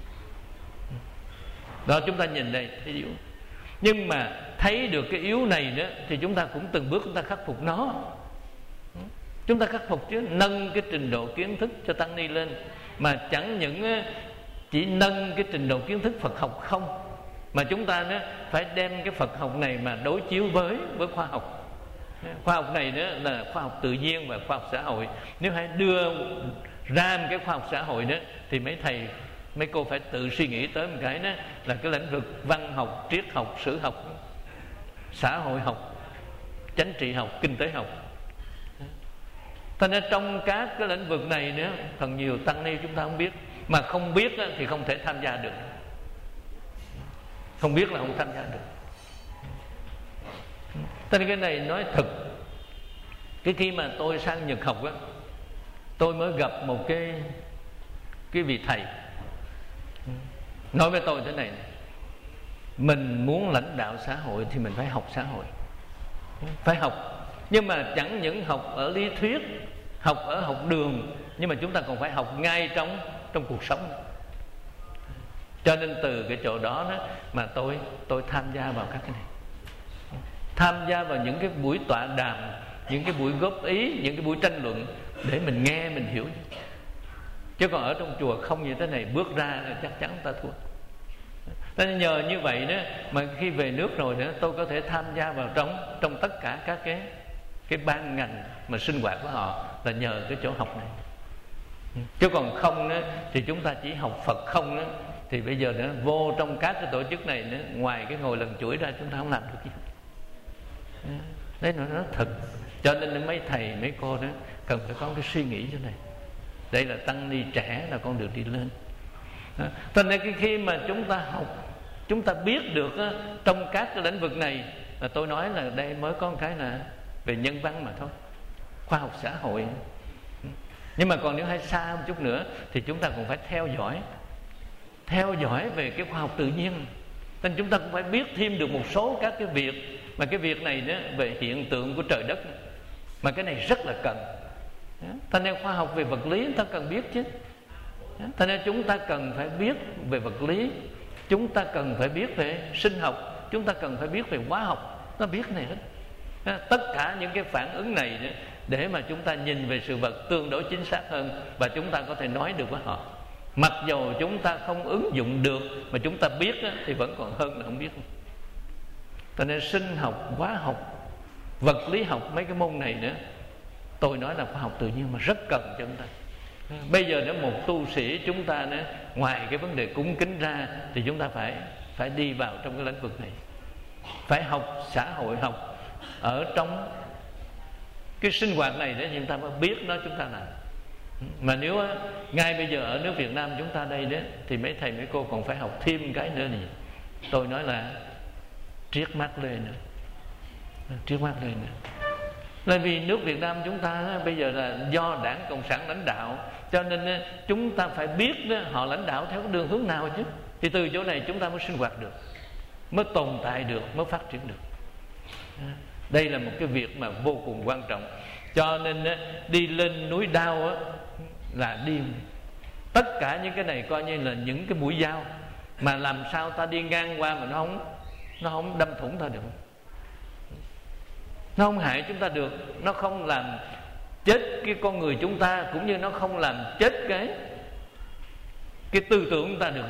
Đó, chúng ta nhìn đây thấy yếu. Nhưng mà thấy được cái yếu này đó, thì chúng ta cũng từng bước chúng ta khắc phục nó. Chúng ta khắc phục chứ, nâng cái trình độ kiến thức cho tăng ni lên. Mà chẳng những chỉ nâng cái trình độ kiến thức Phật học không, mà chúng ta đó phải đem cái Phật học này mà đối chiếu với với khoa học. Khoa học này đó là khoa học tự nhiên và khoa học xã hội. Nếu hãy đưa ra một cái khoa học xã hội đó, thì mấy thầy mấy cô phải tự suy nghĩ tới một cái đó là cái lĩnh vực văn học, triết học, sử học. xã hội học, chính trị học, kinh tế học. Cho nên trong các cái lĩnh vực này nữa, phần nhiều tăng ni chúng ta không biết. Mà không biết thì không thể tham gia được. Không biết là không tham gia được. Cho nên cái này nói thật, cái khi mà tôi sang Nhật học á, tôi mới gặp một cái cái vị thầy nói với tôi thế này: mình muốn lãnh đạo xã hội thì mình phải học xã hội, phải học. Nhưng mà chẳng những học ở lý thuyết, học ở học đường, nhưng mà chúng ta còn phải học ngay trong trong cuộc sống. Cho nên từ cái chỗ đó, đó mà tôi tôi tham gia vào các cái này, tham gia vào những cái buổi tọa đàm, những cái buổi góp ý, những cái buổi tranh luận để mình nghe, mình hiểu. Chứ còn ở trong chùa không như thế này, bước ra là chắc chắn ta thua. Nên nhờ như vậy đó mà khi về nước rồi nữa, tôi có thể tham gia vào trong trong tất cả các cái cái ban ngành mà sinh hoạt của họ, là nhờ cái chỗ học này. Chứ còn không đó, thì chúng ta chỉ học Phật không đó, thì bây giờ nữa vô trong các cái tổ chức này nữa, ngoài cái ngồi lần chuỗi ra chúng ta không làm được gì. Đấy, nó nói thật. Cho nên mấy thầy mấy cô đó cần phải có cái suy nghĩ như này. Đây là tăng ni trẻ, là con đường đi lên. Cho nên cái khi mà chúng ta học, chúng ta biết được á, trong các cái lĩnh vực này, là tôi nói là đây mới có một cái là về nhân văn mà thôi, khoa học xã hội. Nhưng mà còn nếu hay xa một chút nữa thì chúng ta cũng phải theo dõi, theo dõi về cái khoa học tự nhiên. Nên chúng ta cũng phải biết thêm được một số các cái việc, mà cái việc này đó về hiện tượng của trời đất, mà cái này rất là cần. Cho nên khoa học về vật lý chúng ta cần biết chứ. Cho nên chúng ta cần phải biết về vật lý, chúng ta cần phải biết về sinh học, chúng ta cần phải biết về hóa học, nó biết này hết. Tất cả những cái phản ứng này để mà chúng ta nhìn về sự vật tương đối chính xác hơn, và chúng ta có thể nói được với họ. Mặc dù chúng ta không ứng dụng được, mà chúng ta biết thì vẫn còn hơn là không biết. Cho nên sinh học, hóa học, vật lý học, mấy cái môn này nữa, tôi nói là khoa học tự nhiên mà rất cần cho chúng ta. Bây giờ nếu một tu sĩ chúng ta nữa, ngoài cái vấn đề cúng kính ra, thì chúng ta phải phải đi vào trong cái lĩnh vực này, phải học xã hội học ở trong cái sinh hoạt này để chúng ta mới biết nó chúng ta làm. Mà nếu á, ngay bây giờ ở nước Việt Nam chúng ta đây đó, thì mấy thầy mấy cô còn phải học thêm cái nữa này. Tôi nói là triết Mác Lê nữa, triết Mác Lê nữa. Là vì nước Việt Nam chúng ta á, bây giờ là do Đảng Cộng sản lãnh đạo, cho nên á, chúng ta phải biết đó, họ lãnh đạo theo cái đường hướng nào chứ. Thì từ chỗ này chúng ta mới sinh hoạt được, mới tồn tại được, mới phát triển được. Đây là một cái việc mà vô cùng quan trọng. Cho nên á, đi lên núi Đao á, là đi tất cả những cái này coi như là những cái mũi dao, mà làm sao ta đi ngang qua mà nó không nó không đâm thủng ta được, nó không hại chúng ta được, nó không làm chết cái con người chúng ta, cũng như nó không làm chết cái cái tư tưởng chúng ta được.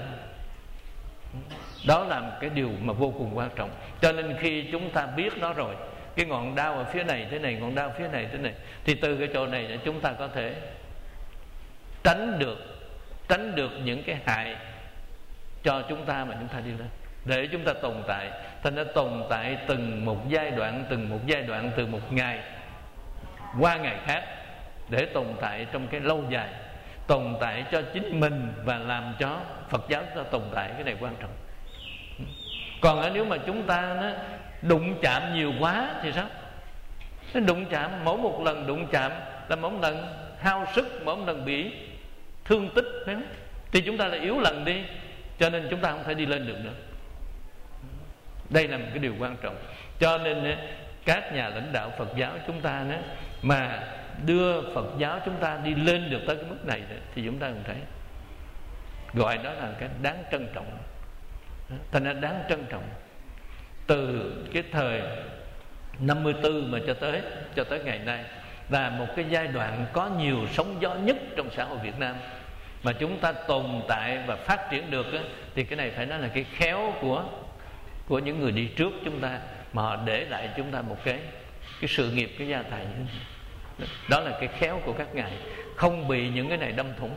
Đó là cái điều mà vô cùng quan trọng. Cho nên khi chúng ta biết nó rồi, cái ngọn đao ở phía này thế này, ngọn đao phía này thế này, thì từ cái chỗ này chúng ta có thể tránh được tránh được những cái hại cho chúng ta mà chúng ta đi lên, để chúng ta tồn tại. Thành ra tồn tại từng một giai đoạn, từng một giai đoạn, từ một ngày qua ngày khác, để tồn tại trong cái lâu dài, tồn tại cho chính mình và làm cho Phật giáo chúng ta tồn tại. Cái này quan trọng. Còn nếu mà chúng ta nó đụng chạm nhiều quá thì sao? Nó đụng chạm, mỗi một lần đụng chạm là mỗi một lần hao sức, mỗi một lần bị thương tích, phải không? Thì chúng ta là yếu lần đi, cho nên chúng ta không thể đi lên được nữa. Đây là một cái điều quan trọng. Cho nên các nhà lãnh đạo Phật giáo chúng ta đó, mà đưa Phật giáo chúng ta đi lên được tới cái mức này đó, thì chúng ta cũng thấy gọi đó là cái đáng trân trọng. Thành ra đáng trân trọng. Từ cái thời năm mươi tư mà cho tới cho tới ngày nay là một cái giai đoạn có nhiều sóng gió nhất trong xã hội Việt Nam, mà chúng ta tồn tại và phát triển được á, thì cái này phải nói là cái khéo của của những người đi trước chúng ta, mà họ để lại chúng ta một cái cái sự nghiệp, cái gia tài. Đó là cái khéo của các ngài, không bị những cái này đâm thủng,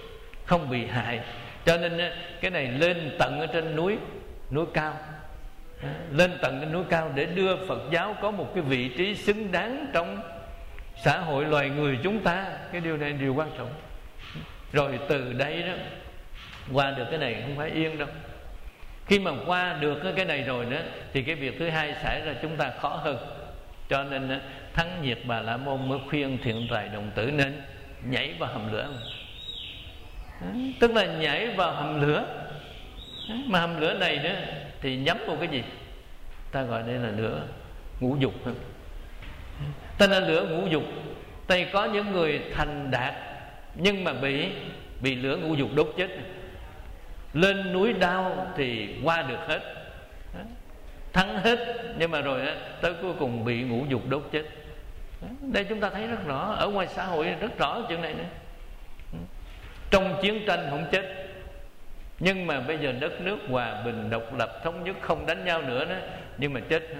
không bị hại. Cho nên cái này lên tận ở trên núi núi cao, lên tận cái núi cao để đưa Phật giáo có một cái vị trí xứng đáng trong xã hội loài người chúng ta. Cái điều này điều quan trọng. Rồi từ đây đó qua được cái này không phải yên đâu. Khi mà qua được cái này rồi đó thì cái việc thứ hai xảy ra chúng ta khó hơn. Cho nên Thắng Nhiệt Bà La Môn mới khuyên Thiện Tài Đồng Tử nên nhảy vào hầm lửa. Tức là nhảy vào hầm lửa. Mà hầm lửa này đó thì nhắm vào cái gì? Ta gọi đây là lửa ngũ dục. Ta là lửa ngũ dục. Tại có những người thành đạt nhưng mà bị bị lửa ngũ dục đốt chết. Lên núi đao thì qua được hết, thắng hết, nhưng mà rồi tới cuối cùng bị ngũ dục đốt chết. Đây chúng ta thấy rất rõ. Ở ngoài xã hội rất rõ chuyện này nữa. Trong chiến tranh không chết, nhưng mà bây giờ đất nước hòa bình, độc lập, thống nhất, không đánh nhau nữa đó, nhưng mà chết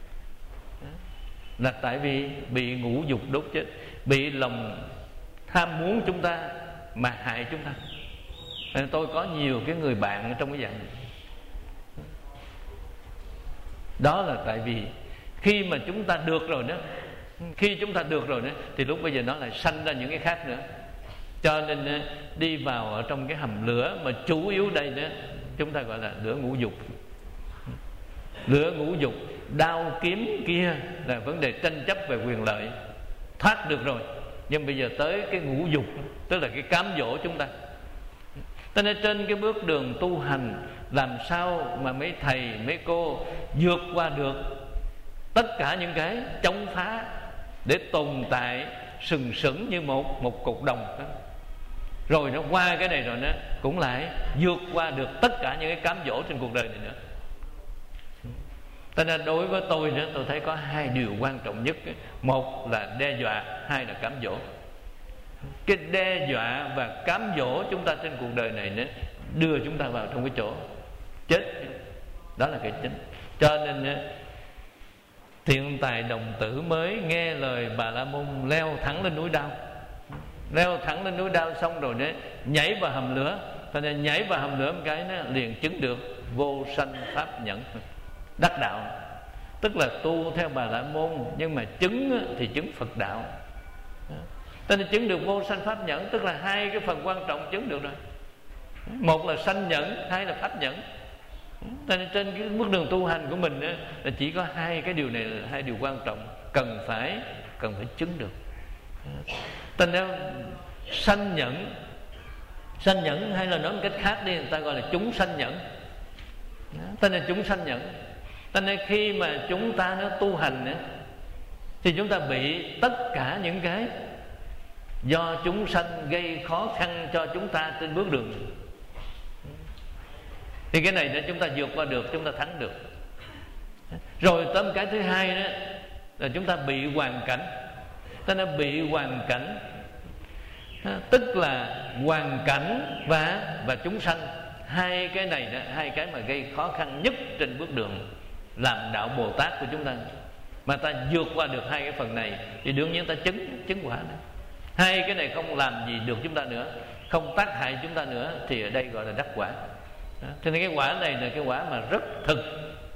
là tại vì bị ngũ dục đốt chết, bị lòng tham muốn chúng ta mà hại chúng ta. Nên tôi có nhiều cái người bạn trong cái dạng này. Đó là tại vì khi mà chúng ta được rồi đó, khi chúng ta được rồi đó thì lúc bây giờ nó lại sanh ra những cái khác nữa. Cho nên đi vào ở trong cái hầm lửa mà chủ yếu đây đó chúng ta gọi là lửa ngũ dục. Lửa ngũ dục, đao kiếm kia là vấn đề tranh chấp về quyền lợi, thoát được rồi. Nhưng bây giờ tới cái ngũ dục, tức là cái cám dỗ chúng ta. Cho nên trên cái bước đường tu hành, làm sao mà mấy thầy, mấy cô vượt qua được tất cả những cái chống phá để tồn tại sừng sững như một một cục đồng đó. Rồi nó qua cái này rồi nó cũng lại vượt qua được tất cả những cái cám dỗ trên cuộc đời này nữa. Cho nên đối với tôi nữa, tôi thấy có hai điều quan trọng nhất. Một là đe dọa, hai là cám dỗ. Cái đe dọa và cám dỗ chúng ta trên cuộc đời này nữa đưa chúng ta vào trong cái chỗ chết. Đó là cái chính. Cho nên Thiện Tài Đồng Tử mới nghe lời Bà La Môn leo thẳng lên núi đao. Leo thẳng lên núi đao xong rồi đấy nhảy vào hầm lửa. Cho nên nhảy vào hầm lửa một cái nó liền chứng được vô sanh pháp nhẫn, đắc đạo. Tức là tu theo Bà La Môn nhưng mà chứng thì chứng Phật đạo. Cho nên chứng được vô sanh pháp nhẫn, tức là hai cái phần quan trọng chứng được rồi. Một là sanh nhẫn, hai là pháp nhẫn. Cho nên trên cái bước đường tu hành của mình đó, là chỉ có hai cái điều này là hai điều quan trọng cần phải cần phải chứng được. Cho nên sanh nhẫn, sanh nhẫn hay là nói một cách khác đi, người ta gọi là chúng sanh nhẫn. Cho nên chúng sanh nhẫn. Cho nên khi mà chúng ta nó tu hành đó, thì chúng ta bị tất cả những cái do chúng sanh gây khó khăn cho chúng ta trên bước đường. Thì cái này nếu chúng ta vượt qua được, chúng ta thắng được. Rồi tới một cái thứ hai đó là chúng ta bị hoàn cảnh. Ta nó bị hoàn cảnh, tức là hoàn cảnh và và chúng sanh. Hai cái này đó, hai cái mà gây khó khăn nhất trên bước đường làm đạo Bồ Tát của chúng ta. Mà ta vượt qua được hai cái phần này thì đương nhiên ta chứng chứng quả đó. Hai cái này không làm gì được chúng ta nữa, không tác hại chúng ta nữa, thì ở đây gọi là đắc quả. Cho nên cái quả này là cái quả mà rất thực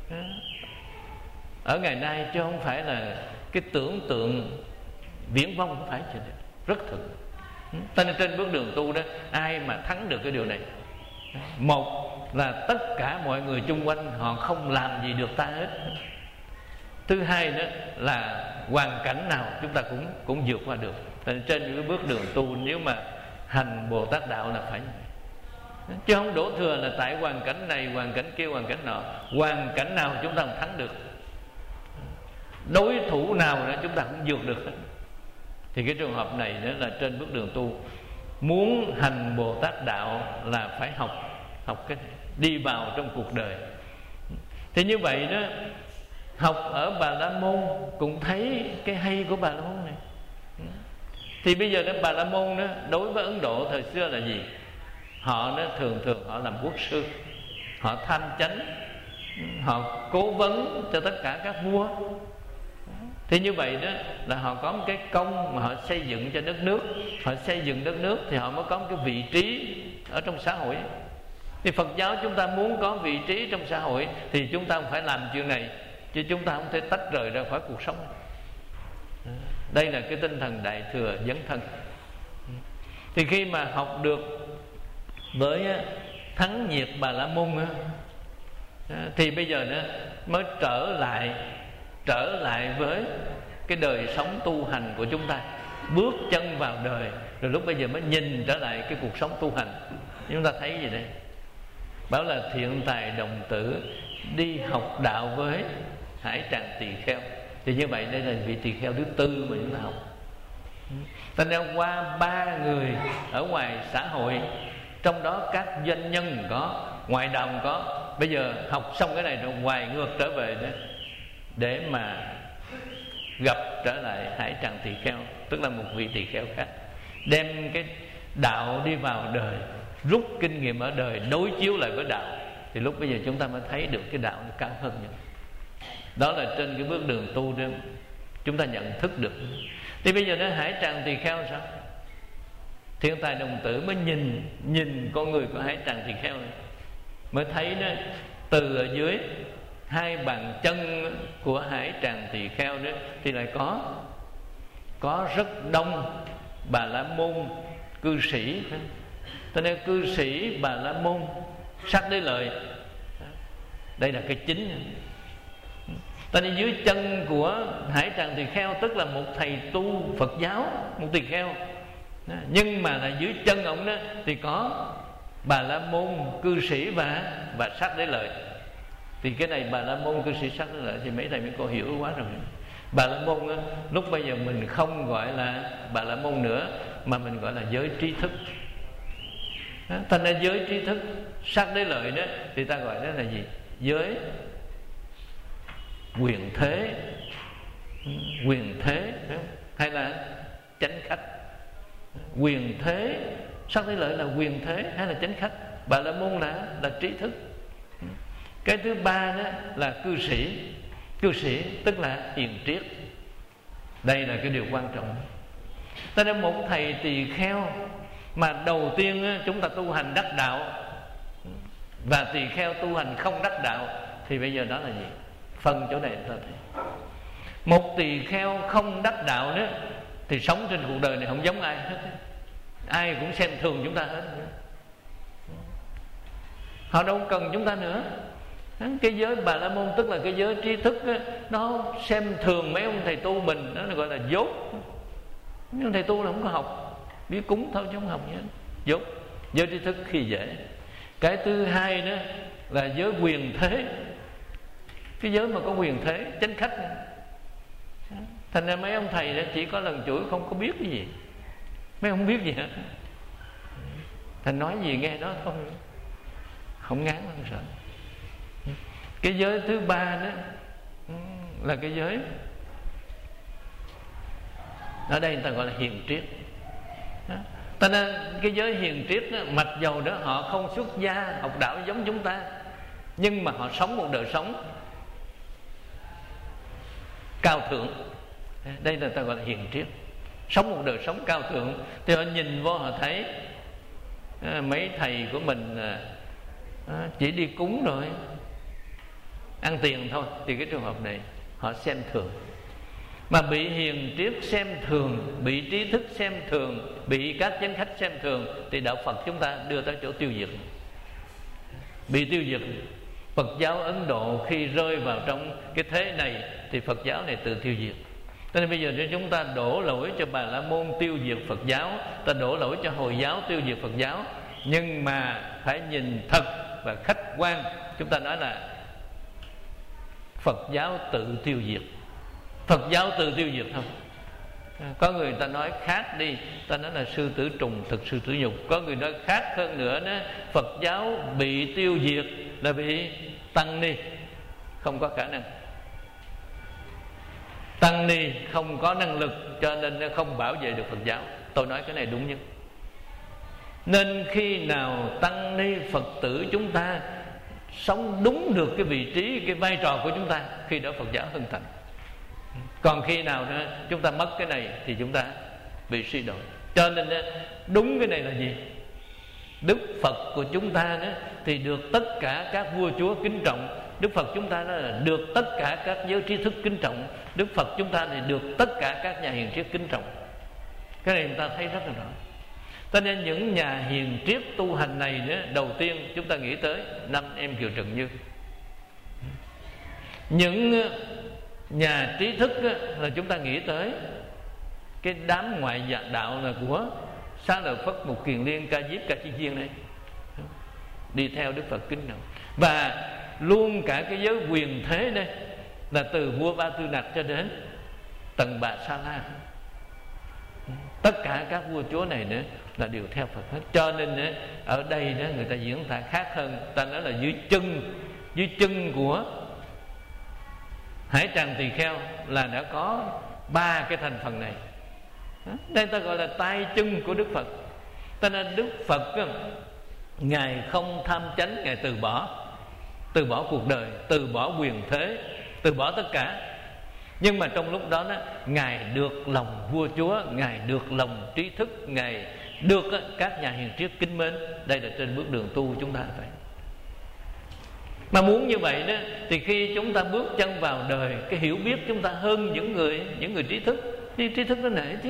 ở ngày nay, chứ không phải là cái tưởng tượng viễn vông, không phải chứ, rất thực. Cho nên trên bước đường tu đó, ai mà thắng được cái điều này, một là tất cả mọi người chung quanh họ không làm gì được ta hết. Thứ hai nữa là hoàn cảnh nào chúng ta cũng cũng vượt qua được. Trên cái bước đường tu, nếu mà hành Bồ Tát đạo là phải, chứ không đổ thừa là tại hoàn cảnh này, hoàn cảnh kia, hoàn cảnh nọ. Hoàn cảnh nào chúng ta cũng thắng được, đối thủ nào đó chúng ta cũng vượt được. Thì cái trường hợp này nữa là trên bước đường tu, muốn hành Bồ Tát đạo là phải học học cái đi vào trong cuộc đời. Thì như vậy đó, học ở Bà La Môn cũng thấy cái hay của Bà La Môn này. Thì bây giờ đó Bà La Môn đó, đối với Ấn Độ thời xưa là gì? Họ đó, thường thường họ làm quốc sư, họ tham chánh, họ cố vấn cho tất cả các vua. Thì như vậy đó là họ có một cái công mà họ xây dựng cho đất nước. Họ xây dựng đất nước thì họ mới có một cái vị trí ở trong xã hội. Thì Phật giáo chúng ta muốn có vị trí trong xã hội thì chúng ta phải làm chuyện này, chứ chúng ta không thể tách rời ra khỏi cuộc sống. Đây là cái tinh thần Đại Thừa dấn thân. Thì khi mà học được với Thắng Nhiệt Bà La Môn thì bây giờ nó mới trở lại trở lại với cái đời sống tu hành của chúng ta, bước chân vào đời, rồi lúc bây giờ mới nhìn trở lại cái cuộc sống tu hành. Chúng ta thấy gì đây? Bảo là thiện tài đồng tử đi học đạo với Hải Tràng Tỳ Kheo. Thì như vậy đây là vị tỳ kheo thứ tư mà chúng ta học. Thành ra qua ba người ở ngoài xã hội, trong đó các doanh nhân có, ngoại đạo có. Bây giờ học xong cái này rồi hoài ngược trở về đó, để mà gặp trở lại Hải Tràng Tỳ Kheo, tức là một vị tỳ kheo khác, đem cái đạo đi vào đời, rút kinh nghiệm ở đời đối chiếu lại với đạo. Thì lúc bây giờ chúng ta mới thấy được cái đạo nó cao hơn nữa. Đó là trên cái bước đường tu đó chúng ta nhận thức được. Thì bây giờ nó Hải Tràng Tỳ Kheo sao? Thiện tài đồng tử mới nhìn nhìn con người của Hải Tràng Tỳ Kheo này, mới thấy đó, từ ở dưới hai bàn chân của Hải Tràng Tỳ Kheo đó thì lại có có rất đông Bà La Môn cư sĩ. Cho nên cư sĩ Bà La Môn sắc đế lợi, đây là cái chính. Tại vì dưới chân của Hải Tràng Tỳ Kheo tức là một thầy tu Phật giáo, một tỳ kheo, nhưng mà là dưới chân ông đó thì có Bà La Môn cư sĩ và và sắc đế lợi. Thì cái này Bà La Môn cư sĩ sắc đế lợi thì mấy thầy mấy cô hiểu quá rồi. Bà La Môn đó, lúc bây giờ mình không gọi là Bà La Môn nữa, mà mình gọi là giới trí thức. Thành ra giới trí thức sắc đế lợi đó thì ta gọi đó là gì? Giới quyền thế, quyền thế hay là chánh khách. Quyền thế, sắc đế lợi là quyền thế hay là chánh khách, Bà La Môn là là trí thức. Cái thứ ba đó là cư sĩ. Cư sĩ tức là hiền triết. Đây là cái điều quan trọng. Cho nên một thầy tỳ kheo mà đầu tiên chúng ta tu hành đắc đạo, và tỳ kheo tu hành không đắc đạo, thì bây giờ đó là gì? Phân chỗ này ta thấy một tỳ kheo không đắc đạo đó thì sống trên cuộc đời này không giống ai hết, ai cũng xem thường chúng ta hết. Họ đâu cần chúng ta nữa. Cái giới Bà La Môn tức là cái giới trí thức đó, nó xem thường mấy ông thầy tu mình, nó gọi là dốt. Nhưng thầy tu là không có học, biết cúng thôi chứ không học gì hết, dốt. Giới trí thức khi dễ. Cái thứ hai đó là giới quyền thế. Cái giới mà có quyền thế, chánh khách này. Thành ra mấy ông thầy đó chỉ có lần chuỗi không có biết cái gì, mấy ông không biết gì hết. Thành nói gì nghe đó thôi, không ngán không sợ. Cái giới thứ ba đó là cái giới, ở đây người ta gọi là hiền triết. Cho nên cái giới hiền triết đó, mặc dầu đó họ không xuất gia học đạo giống chúng ta, nhưng mà họ sống một đời sống cao thượng. Đây là ta gọi là hiền triết, sống một đời sống cao thượng. Thì họ nhìn vô họ thấy à, mấy thầy của mình à, chỉ đi cúng rồi ăn tiền thôi, thì cái trường hợp này họ xem thường. Mà bị hiền triết xem thường, bị trí thức xem thường, bị các chánh khách xem thường, thì đạo Phật chúng ta đưa tới chỗ tiêu diệt, bị tiêu diệt. Phật giáo Ấn Độ khi rơi vào trong cái thế này thì Phật giáo này tự tiêu diệt. Cho nên bây giờ nếu chúng ta đổ lỗi cho Bà La Môn tiêu diệt Phật giáo, ta đổ lỗi cho Hồi giáo tiêu diệt Phật giáo, nhưng mà phải nhìn thật và khách quan. Chúng ta nói là Phật giáo tự tiêu diệt, Phật giáo tự tiêu diệt không. Có người ta nói khác đi, ta nói là sư tử trùng thực sư tử nhục. Có người nói khác hơn nữa đó, Phật giáo bị tiêu diệt là bị tăng ni không có khả năng, tăng ni không có năng lực, cho nên nó không bảo vệ được Phật giáo. Tôi nói cái này đúng nhất. Nên khi nào tăng ni Phật tử chúng ta sống đúng được cái vị trí, cái vai trò của chúng ta, khi đó Phật giáo hưng thịnh. Còn khi nào nữa chúng ta mất cái này thì chúng ta bị suy đồi. Cho nên đúng cái này là gì? Đức Phật của chúng ta đó thì được tất cả các vua chúa kính trọng. Đức Phật chúng ta đó là được tất cả các giới trí thức kính trọng. Đức Phật chúng ta thì được tất cả các nhà hiền triết kính trọng. Cái này chúng ta thấy rất là rõ. Cho nên những nhà hiền triết tu hành này đó, đầu tiên chúng ta nghĩ tới năm em Kiều Trần Như. Những nhà trí thức đó, là chúng ta nghĩ tới cái đám ngoại dạ đạo là của Xá Lợi Phất, Mục Kiền Liên, Ca Diếp, Ca Chi Chiên này, đi theo Đức Phật kính trọng. Và luôn cả cái giới quyền thế đây là từ vua Ba Tư Nặc cho đến Tần Bà Sa La, tất cả các vua chúa này nữa là đều theo Phật hết. Cho nên nữa, ở đây đó người ta diễn tả khác hơn. Ta nói là dưới chân dưới chân của Hải Tràng Tỳ Kheo là đã có ba cái thành phần này. Đây ta gọi là tay chân của Đức Phật. Ta nên Đức Phật Ngài không tham chánh, Ngài từ bỏ Từ bỏ cuộc đời, từ bỏ quyền thế, từ bỏ tất cả. Nhưng mà trong lúc đó, đó Ngài được lòng vua chúa, Ngài được lòng trí thức, Ngài được các nhà hiền triết kính mến. Đây là trên bước đường tu chúng ta phải. Mà muốn như vậy đó thì khi chúng ta bước chân vào đời, cái hiểu biết chúng ta hơn những người những người trí thức. Thì trí thức nó nể chứ.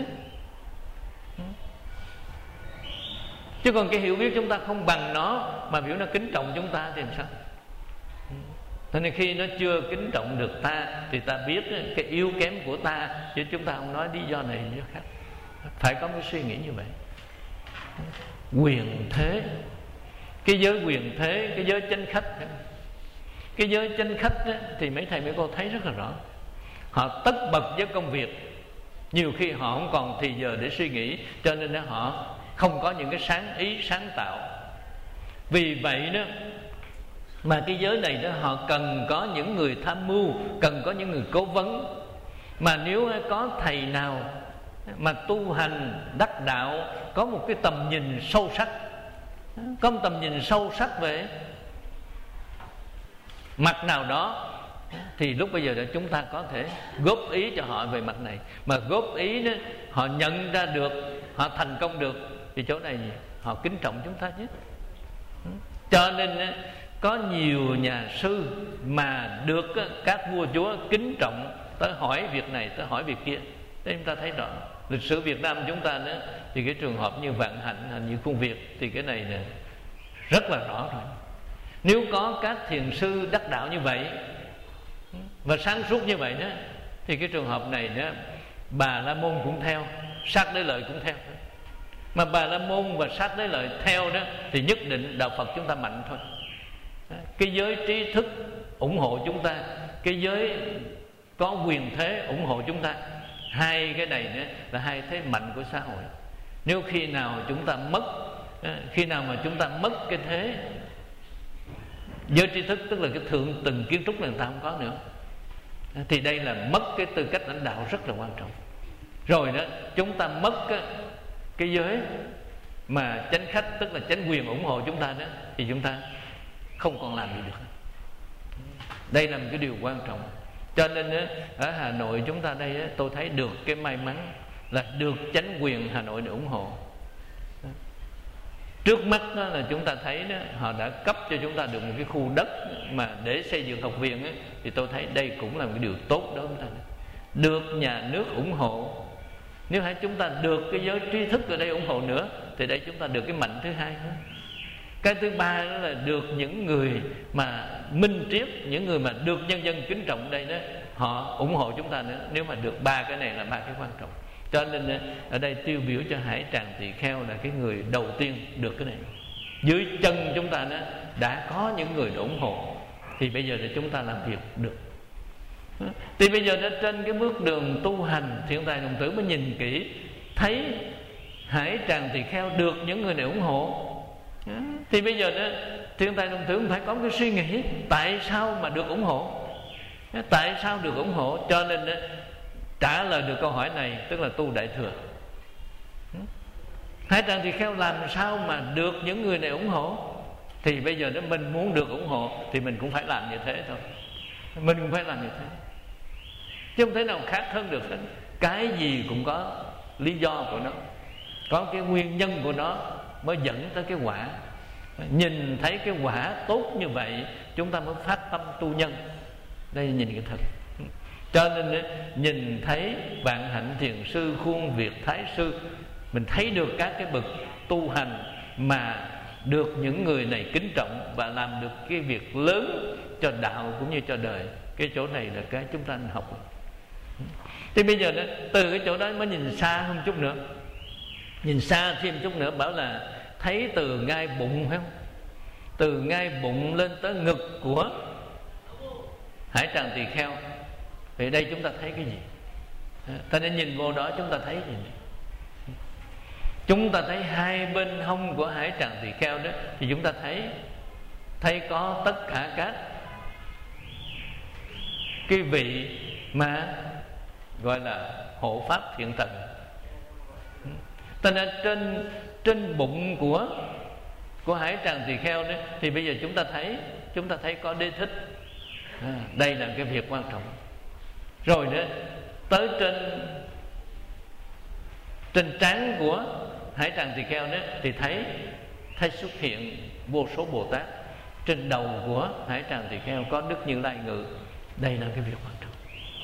Chứ còn cái hiểu biết chúng ta không bằng nó, mà biểu nó kính trọng chúng ta thì làm sao? Thế nên khi nó chưa kính trọng được ta thì ta biết cái yếu kém của ta, chứ chúng ta không nói lý do này lý do khác. Phải có cái suy nghĩ như vậy. Quyền thế, cái giới quyền thế, cái giới chánh khách, cái giới chánh khách thì mấy thầy mấy cô thấy rất là rõ. Họ tất bật với công việc, nhiều khi họ không còn thì giờ để suy nghĩ, cho nên họ không có những cái sáng ý sáng tạo. Vì vậy đó mà cái giới này đó họ cần có những người tham mưu, cần có những người cố vấn. Mà nếu có thầy nào mà tu hành đắc đạo, có một cái tầm nhìn sâu sắc, có một tầm nhìn sâu sắc về mặt nào đó, thì lúc bây giờ đó chúng ta có thể góp ý cho họ về mặt này. Mà góp ý đó họ nhận ra được, họ thành công được, thì chỗ này họ kính trọng chúng ta chứ. Cho nên có nhiều nhà sư mà được các vua chúa kính trọng, tới hỏi việc này, tới hỏi việc kia. Thế chúng ta thấy rõ lịch sử Việt Nam chúng ta nữa, thì cái trường hợp như Vạn Hạnh hay như Khuôn Việt thì cái này nè rất là rõ rồi. Nếu có các thiền sư đắc đạo như vậy và sáng suốt như vậy đó, thì cái trường hợp này đó Bà La Môn cũng theo, Sát Đế Lợi cũng theo. Mà Bà La Môn và Sát Đế Lợi theo đó thì nhất định đạo Phật chúng ta mạnh thôi. Cái giới trí thức ủng hộ chúng ta, cái giới có quyền thế ủng hộ chúng ta. Hai cái này nữa là hai thế mạnh của xã hội. Nếu khi nào chúng ta mất, khi nào mà chúng ta mất cái thế giới trí thức, tức là cái thượng tầng kiến trúc là người ta không có nữa, thì đây là mất cái tư cách lãnh đạo rất là quan trọng. Rồi đó chúng ta mất cái, cái giới mà chánh khách, tức là chánh quyền ủng hộ chúng ta đó, thì chúng ta không còn làm gì được. Đây là một cái điều quan trọng. Cho nên ở Hà Nội chúng ta đây tôi thấy được cái may mắn là được chánh quyền Hà Nội để ủng hộ. Trước mắt đó là chúng ta thấy đó, họ đã cấp cho chúng ta được một cái khu đất mà để xây dựng học viện ấy, thì tôi thấy đây cũng là một cái điều tốt đó chúng ta. Được nhà nước ủng hộ. Nếu hãy chúng ta được cái giới trí thức ở đây ủng hộ nữa, thì đây chúng ta được cái mạnh thứ hai nữa. Cái thứ ba đó là được những người mà minh triết, những người mà được nhân dân kính trọng đây đó, họ ủng hộ chúng ta nữa. Nếu mà được ba cái này là ba cái quan trọng. Cho nên ở đây tiêu biểu cho Hải Tràng Tỳ Kheo là cái người đầu tiên được cái này. Dưới chân chúng ta đó đã có những người để ủng hộ, thì bây giờ để chúng ta làm việc được. Thì bây giờ đó, trên cái bước đường tu hành, Thiện Tài Đồng Tử mới nhìn kỹ, thấy Hải Tràng Tỳ Kheo được những người này ủng hộ. Thì bây giờ đó Thiện Tài Đồng Tử phải có cái suy nghĩ tại sao mà được ủng hộ, tại sao được ủng hộ. Cho nên đó, trả lời được câu hỏi này tức là tu Đại Thừa. Hải Tràng Tỳ Kheo làm sao mà được những người này ủng hộ, thì bây giờ đó mình muốn được ủng hộ thì mình cũng phải làm như thế thôi. Mình cũng phải làm như thế, chứ không thể nào khác hơn được hết. Cái gì cũng có lý do của nó, có cái nguyên nhân của nó. mới dẫn tới cái quả. Nhìn thấy cái quả tốt như vậy chúng ta mới phát tâm tu nhân. Đây nhìn cái thật. Cho nên nhìn thấy Vạn Hạnh Thiền Sư, Khuôn Việt Thái Sư, mình thấy được các cái bậc tu hành mà được những người này kính trọng và làm được cái việc lớn cho đạo cũng như cho đời. Cái chỗ này là cái chúng ta học. Thì bây giờ đó, từ cái chỗ đó mới nhìn xa hơn chút nữa. Nhìn xa thêm chút nữa, bảo là thấy từ ngay bụng, phải không? Từ ngay bụng lên tới ngực của Hải Tràng Tỳ Kheo. Vậy đây chúng ta thấy cái gì? Ta nên nhìn vô đó chúng ta thấy gì? Chúng ta thấy hai bên hông của Hải Tràng Tỳ Kheo đó, thì chúng ta thấy thấy có tất cả các cái vị mà gọi là hộ pháp thiện thần. Cho nên trên trên bụng của của Hải Tràng Tỳ Kheo đó, thì bây giờ chúng ta thấy chúng ta thấy có Đế Thích. À, đây là cái việc quan trọng. Rồi đó, tới trên trên trán của Hải Tràng Tỳ Kheo đó thì thấy thấy xuất hiện vô số Bồ Tát. Trên đầu của Hải Tràng Tỳ Kheo có Đức Như Lai ngự. Đây là cái việc quan trọng.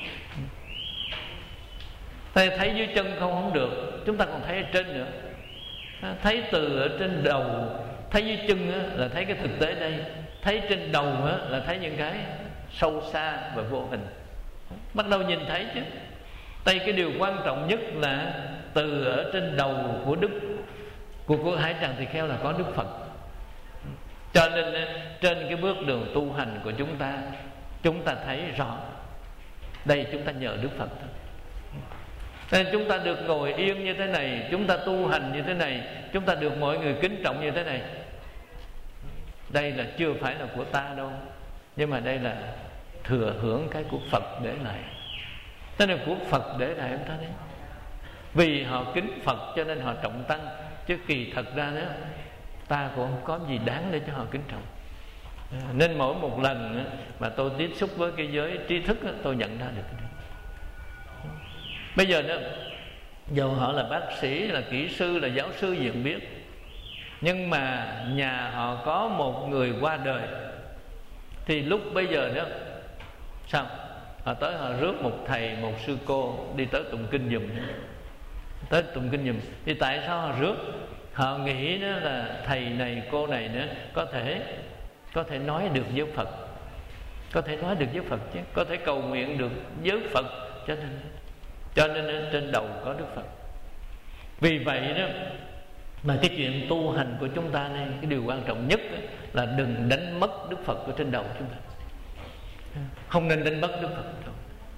Ta thấy dưới chân không không được, chúng ta còn thấy ở trên nữa. Thấy từ ở trên đầu, thấy dưới chân là thấy cái thực tế đây, thấy trên đầu là thấy những cái sâu xa và vô hình. Bắt đầu nhìn thấy chứ. Đây cái điều quan trọng nhất là từ ở trên đầu của Đức của, của Hải Tràng Tỳ Kheo là có Đức Phật. Cho nên trên cái bước đường tu hành của chúng ta, chúng ta thấy rõ đây chúng ta nhờ Đức Phật thôi. Nên chúng ta được ngồi yên như thế này, chúng ta tu hành như thế này, chúng ta được mọi người kính trọng như thế này. Đây là chưa phải là của ta đâu, nhưng mà đây là thừa hưởng cái của Phật để lại. Thế nên của Phật để lại chúng ta đấy. Vì họ kính Phật cho nên họ trọng tăng, chứ kỳ thật ra đó ta cũng không có gì đáng để cho họ kính trọng. Nên mỗi một lần mà tôi tiếp xúc với cái giới trí thức, tôi nhận ra được cái đó. Bây giờ đó, dù họ là bác sĩ, là kỹ sư, là giáo sư gì không biết, nhưng mà nhà họ có một người qua đời, thì lúc bây giờ đó sao? Họ tới họ rước một thầy, một sư cô đi tới tụng kinh giùm. Tới tụng kinh giùm. Thì tại sao họ rước? Họ nghĩ đó là thầy này, cô này nữa có thể có thể nói được với Phật, có thể nói được với Phật chứ, có thể cầu nguyện được với Phật, cho nên cho nên trên đầu có Đức Phật. Vì vậy đó mà cái chuyện tu hành của chúng ta này, cái điều quan trọng nhất là đừng đánh mất Đức Phật ở trên đầu chúng ta. Không nên đánh mất Đức Phật đâu.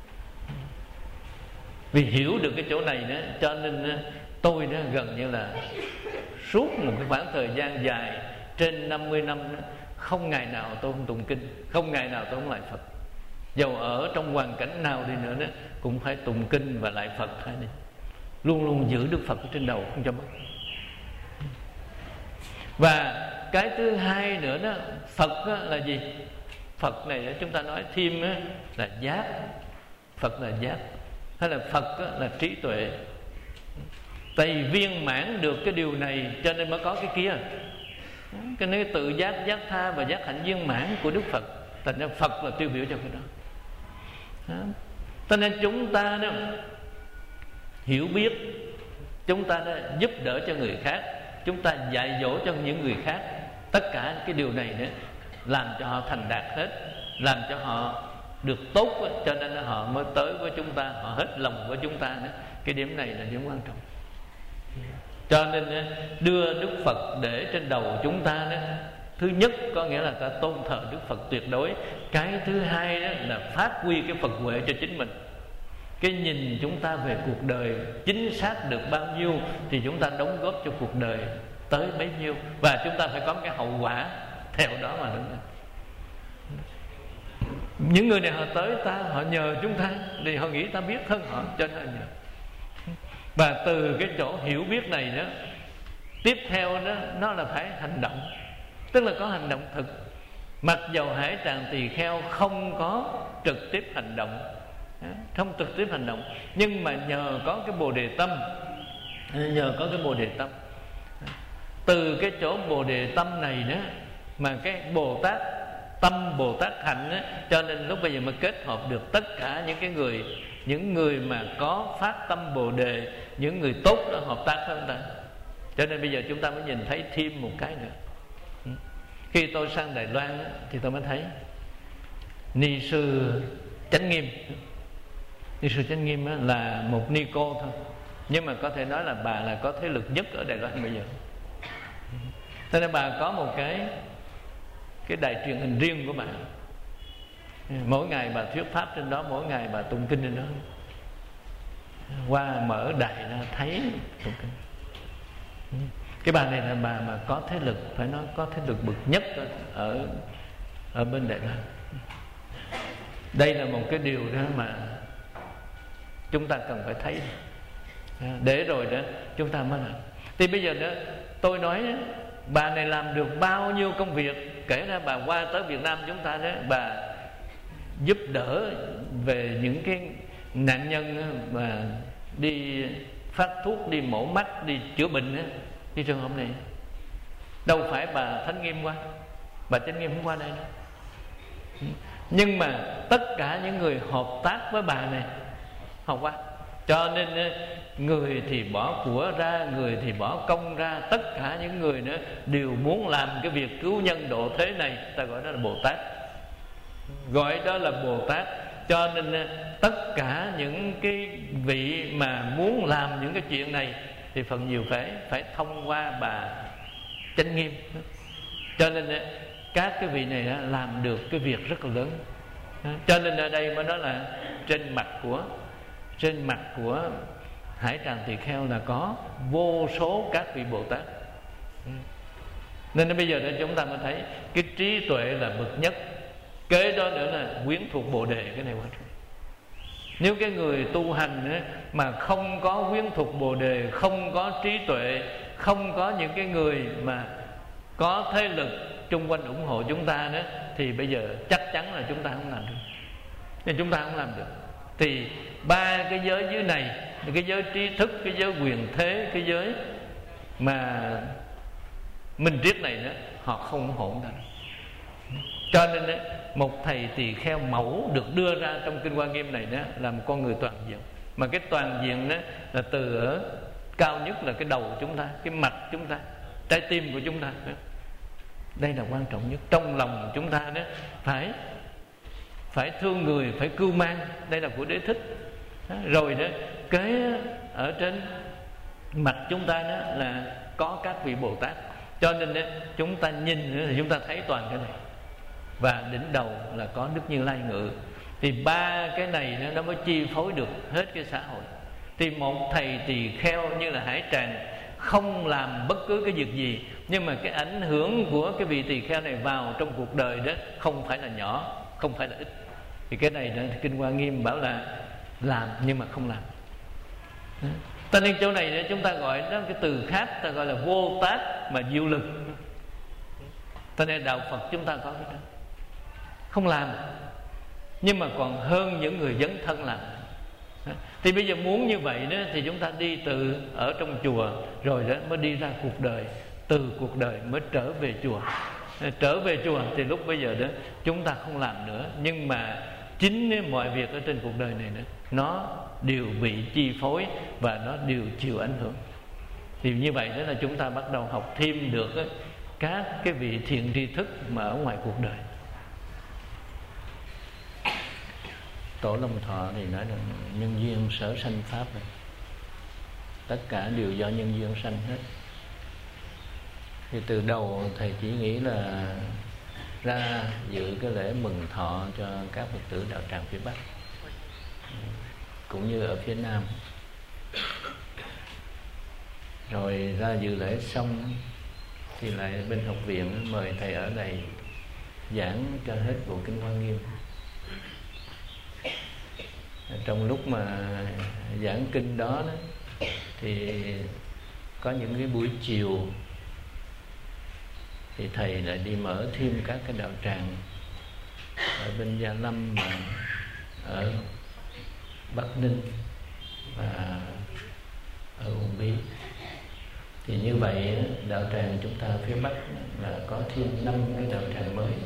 Vì hiểu được cái chỗ này đó, cho nên tôi đó gần như là suốt một cái khoảng thời gian dài trên năm mươi năm đó, không ngày nào tôi không tụng kinh, không ngày nào tôi không lại Phật. Dầu ở trong hoàn cảnh nào đi nữa đó, cũng phải tụng kinh và lại Phật hai đi. Luôn luôn giữ Đức Phật ở trên đầu, không cho mất. Và cái thứ hai nữa đó, Phật đó là gì? Phật này chúng ta nói thêm là giác. Phật là giác, hay là Phật là trí tuệ. Tại vì viên mãn được cái điều này cho nên mới có cái kia. Cái này tự giác, giác tha và giác hạnh viên mãn của Đức Phật. Thành ra Phật là tiêu biểu cho cái đó. Cho nên chúng ta đó hiểu biết, chúng ta đó giúp đỡ cho người khác, chúng ta dạy dỗ cho những người khác. Tất cả cái điều này nữa làm cho họ thành đạt hết, làm cho họ được tốt, cho nên họ mới tới với chúng ta, họ hết lòng với chúng ta nữa. Cái điểm này là điểm quan trọng. Cho nên đưa Đức Phật để trên đầu chúng ta đó, thứ nhất có nghĩa là ta tôn thờ Đức Phật tuyệt đối. Cái thứ hai đó là phát huy cái Phật huệ cho chính mình. Cái nhìn chúng ta về cuộc đời chính xác được bao nhiêu thì chúng ta đóng góp cho cuộc đời tới bấy nhiêu. Và chúng ta phải có cái hậu quả theo đó mà đứng. Những người này họ tới ta, họ nhờ chúng ta thì họ nghĩ ta biết thân họ, cho nên họ nhờ. Và từ cái chỗ hiểu biết này đó, tiếp theo đó nó là phải hành động, tức là có hành động thực. Mặc dầu Hải Tràng Tỳ Kheo không có trực tiếp hành động, không trực tiếp hành động, nhưng mà nhờ có cái Bồ Đề Tâm, nhờ có cái Bồ Đề Tâm từ cái chỗ Bồ Đề tâm này đó mà cái Bồ Tát tâm, Bồ Tát hạnh đó, cho nên lúc bây giờ mới kết hợp được tất cả những cái người, những người mà có phát tâm Bồ Đề, những người tốt đó hợp tác với chúng ta. Cho nên bây giờ chúng ta mới nhìn thấy thêm một cái nữa. Khi tôi sang Đài Loan thì tôi mới thấy Ni sư Chánh Nghiêm. Ni sư Chánh Nghiêm là một ni cô thôi, nhưng mà có thể nói là bà là có thế lực nhất ở Đài Loan bây giờ. Cho nên bà có một cái cái đài truyền hình riêng của bà. Mỗi ngày bà thuyết pháp trên đó, mỗi ngày bà tụng kinh trên đó. Qua mở đài ra thấy tụng kinh. Cái bà này là bà mà có thế lực, phải nói có thế lực bậc nhất ở ở bên Đài Loan. Đây là một cái điều đó mà chúng ta cần phải thấy, để rồi đó chúng ta mới làm. Thì bây giờ đó tôi nói bà này làm được bao nhiêu công việc. Kể ra bà qua tới Việt Nam chúng ta đó, bà giúp đỡ về những cái nạn nhân mà đi phát thuốc, đi mổ mắt, đi chữa bệnh đó, đi trường hợp này. Đâu phải bà Thánh Nghiêm qua, bà Chánh Nghiêm không qua đây đâu. Nhưng mà tất cả những người hợp tác với bà này họ qua. Cho nên người thì bỏ của ra, người thì bỏ công ra, tất cả những người nữa đều muốn làm cái việc cứu nhân độ thế này. Ta gọi đó là Bồ Tát, gọi đó là Bồ Tát. Cho nên tất cả những cái vị mà muốn làm những cái chuyện này thì phần nhiều phải phải thông qua bà Chánh Nghiêm. Cho nên các cái vị này làm được cái việc rất là lớn. Cho nên ở đây mới nói là trên mặt của trên mặt của Hải Tràng Tỳ Kheo là có vô số các vị Bồ Tát. Nên bây giờ chúng ta mới thấy cái trí tuệ là bậc nhất. Kế đó nữa là quyến thuộc Bồ Đề. Cái này quan trọng. Nếu cái người tu hành mà không có quyến thuộc Bồ Đề, không có trí tuệ, không có những cái người mà có thế lực chung quanh ủng hộ chúng ta đó, thì bây giờ chắc chắn là chúng ta không làm được. Nên chúng ta không làm được. Thì ba cái giới dưới này, cái giới trí thức, cái giới quyền thế, cái giới mà minh triết này đó, họ không ủng hộ chúng ta. Cho nên đó, một thầy tỳ kheo mẫu được đưa ra trong Kinh Hoa Nghiêm này đó là một con người toàn diện. Mà cái toàn diện đó là từ ở cao nhất là cái đầu chúng ta, cái mặt chúng ta, trái tim của chúng ta đó. Đây là quan trọng nhất. Trong lòng chúng ta đó phải phải thương người, phải cưu mang. Đây là của Đế Thích đó. Rồi đó kế ở trên mặt chúng ta đó là có các vị Bồ Tát. Cho nên đó, chúng ta nhìn thì chúng ta thấy toàn cái này. Và đỉnh đầu là có Đức Như Lai ngự. Thì ba cái này nó mới chi phối được hết cái xã hội. Thì một thầy tỳ kheo như là Hải Tràng không làm bất cứ cái việc gì, nhưng mà cái ảnh hưởng của cái vị tỳ kheo này vào trong cuộc đời đó không phải là nhỏ, không phải là ít. Thì cái này đó, Kinh Hoa Nghiêm bảo là làm nhưng mà không làm. Cho nên chỗ này đó, chúng ta gọi đó cái từ khác, ta gọi là vô tác mà diệu lực. Cho nên đạo Phật chúng ta có cái đó, không làm nhưng mà còn hơn những người dấn thân làm. Thì bây giờ muốn như vậy đó, thì chúng ta đi từ ở trong chùa rồi đó mới đi ra cuộc đời, từ cuộc đời mới trở về chùa. Trở về chùa thì lúc bây giờ đó chúng ta không làm nữa, nhưng mà chính mọi việc ở trên cuộc đời này nữa, nó đều bị chi phối và nó đều chịu ảnh hưởng. Thì như vậy đó là chúng ta bắt đầu học thêm được đó, các cái vị thiện tri thức mà ở ngoài cuộc đời. Tổ Long Thọ thì nói là nhân duyên sở sanh pháp này. Tất cả đều do nhân duyên sanh hết. Thì từ đầu thầy chỉ nghĩ là ra dự cái lễ mừng thọ cho các Phật tử đạo tràng phía Bắc cũng như ở phía Nam. Rồi ra dự lễ xong thì lại bên học viện mời thầy ở đây giảng cho hết bộ Kinh Hoa Nghiêm. Trong lúc mà giảng kinh đó, đó thì có những cái buổi chiều thì thầy lại đi mở thêm các cái đạo tràng ở bên Gia Lâm, mà ở Bắc Ninh và ở Uông Bí. Thì như vậy đạo tràng chúng ta phía Bắc là có thêm năm cái đạo tràng mới.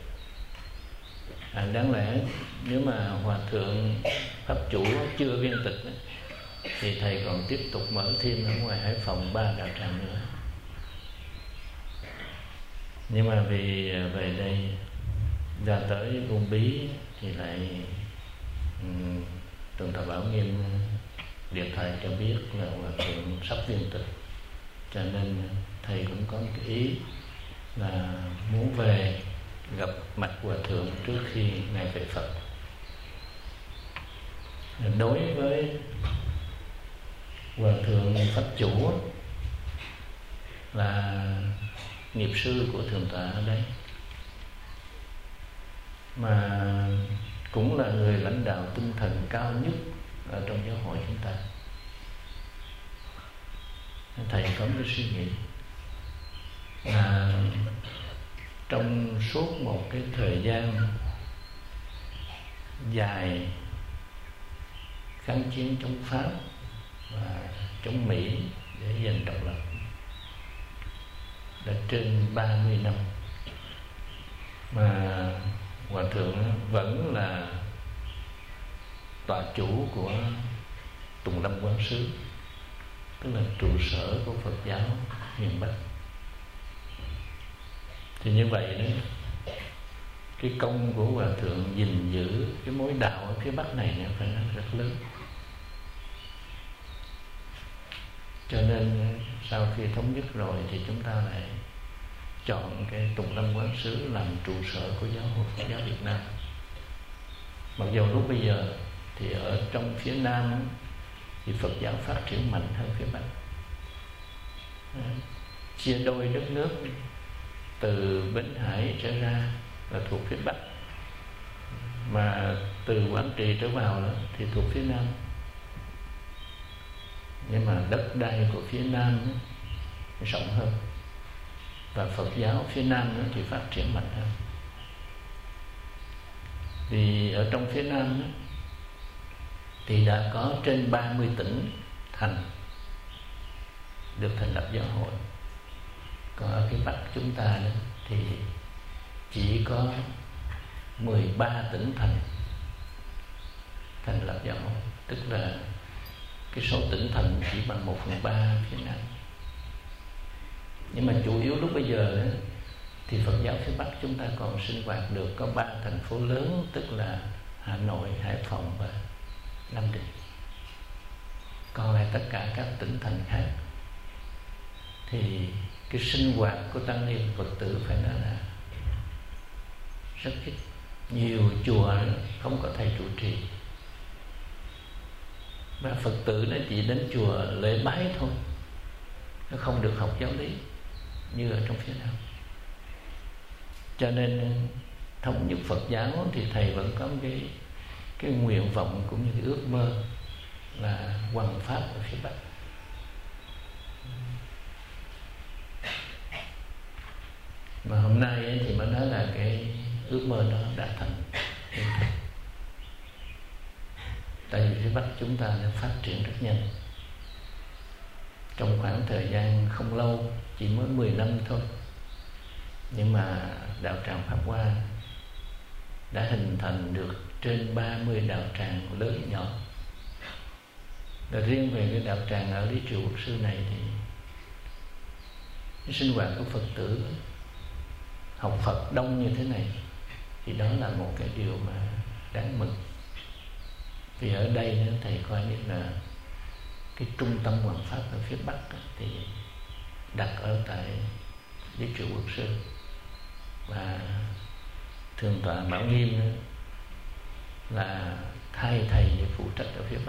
À, đáng lẽ nếu mà Hòa Thượng Pháp Chủ chưa viên tịch thì Thầy còn tiếp tục mở thêm ở ngoài Hải Phòng ba đạo tràng nữa. Nhưng mà vì về đây ra tới Uông Bí thì lại um, Tuần Thọ Bảo Nghiêm điện thoại cho biết là Hòa Thượng sắp viên tịch, cho nên Thầy cũng có cái ý là muốn về gặp mặt Hòa Thượng trước khi Ngài về Phật. Đối với Hòa Thượng Pháp Chủ là nghiệp sư của Thượng tọa ở đấy, mà cũng là người lãnh đạo tinh thần cao nhất ở trong giáo hội chúng ta. Thầy có cái suy nghĩ là trong suốt một cái thời gian dài kháng chiến chống Pháp và chống Mỹ để giành độc lập đã trên ba mươi năm, mà Hòa Thượng vẫn là tọa chủ của Tùng Lâm Quán Sứ, tức là trụ sở của Phật giáo miền Bắc. Thì như vậy đó, cái công của Hòa Thượng gìn giữ cái mối đạo ở phía Bắc này nó phải nói rất lớn. Cho nên sau khi thống nhất rồi thì chúng ta lại chọn cái Tùng Lâm Quán Sứ làm trụ sở của giáo hội Phật giáo Việt Nam. Mặc dù lúc bây giờ thì ở trong phía Nam thì Phật giáo phát triển mạnh hơn phía Bắc, chia đôi đất nước từ Bến Hải trở ra là thuộc phía Bắc, mà từ Quảng Trị trở vào đó thì thuộc phía Nam. Nhưng mà đất đai của phía Nam nó rộng hơn, và Phật giáo phía Nam thì phát triển mạnh hơn. Thì ở trong phía Nam thì đã có trên ba mươi tỉnh thành được thành lập giáo hội. Còn ở phía Bắc chúng ta đó thì chỉ có mười ba tỉnh thành thành lập giáo hội, tức là cái số tỉnh thành chỉ bằng một phần ba phía Nam. Nhưng mà chủ yếu lúc bây giờ đó, thì Phật giáo phía Bắc chúng ta còn sinh hoạt được có ba thành phố lớn, tức là Hà Nội, Hải Phòng và Nam Định. Còn lại tất cả các tỉnh thành khác thì cái sinh hoạt của tăng ni Phật tử phải nói là rất ít. Nhiều chùa không có thầy trụ trì, và Phật tử nó chỉ đến chùa lễ bái thôi, nó không được học giáo lý như ở trong phía Nam. Cho nên thống nhất Phật giáo thì thầy vẫn có cái cái nguyện vọng cũng như cái ước mơ là hoằng pháp ở phía Bắc. Mà hôm nay ấy thì mới nói là cái ước mơ đó đã thành. Tại vì phía Bắc chúng ta đã phát triển rất nhanh. Trong khoảng thời gian không lâu, chỉ mới mười năm thôi, nhưng mà đạo tràng Pháp Hoa đã hình thành được trên ba mươi đạo tràng lớn nhỏ. Và riêng về cái đạo tràng ở Lý Trụ Quốc Sư này thì cái sinh hoạt của Phật tử học Phật đông như thế này thì đó là một cái điều mà đáng mừng. Vì ở đây thầy coi như là cái trung tâm hoằng pháp ở phía Bắc thì đặt ở tại Lý Trụ Quốc Sư, và Thượng tọa Bảo Nghiêm là thay thầy để phụ trách ở phía Bắc.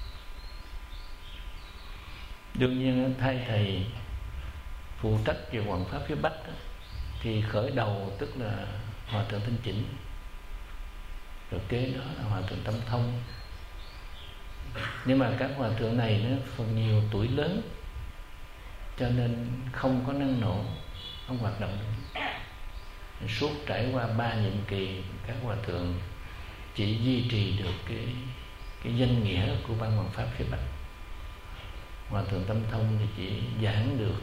Đương nhiên thay thầy phụ trách về hoằng pháp phía Bắc thì khởi đầu tức là Hòa Thượng Thanh Chỉnh, rồi kế đó là Hòa Thượng Tâm Thông. Nhưng mà các hòa thượng này nó phần nhiều tuổi lớn, cho nên không có năng nổ, không hoạt động được. Suốt trải qua ba nhiệm kỳ, các hòa thượng chỉ duy trì được cái cái danh nghĩa của ban hoằng pháp phía Bắc. Hòa thượng Tâm Thông thì chỉ giảng được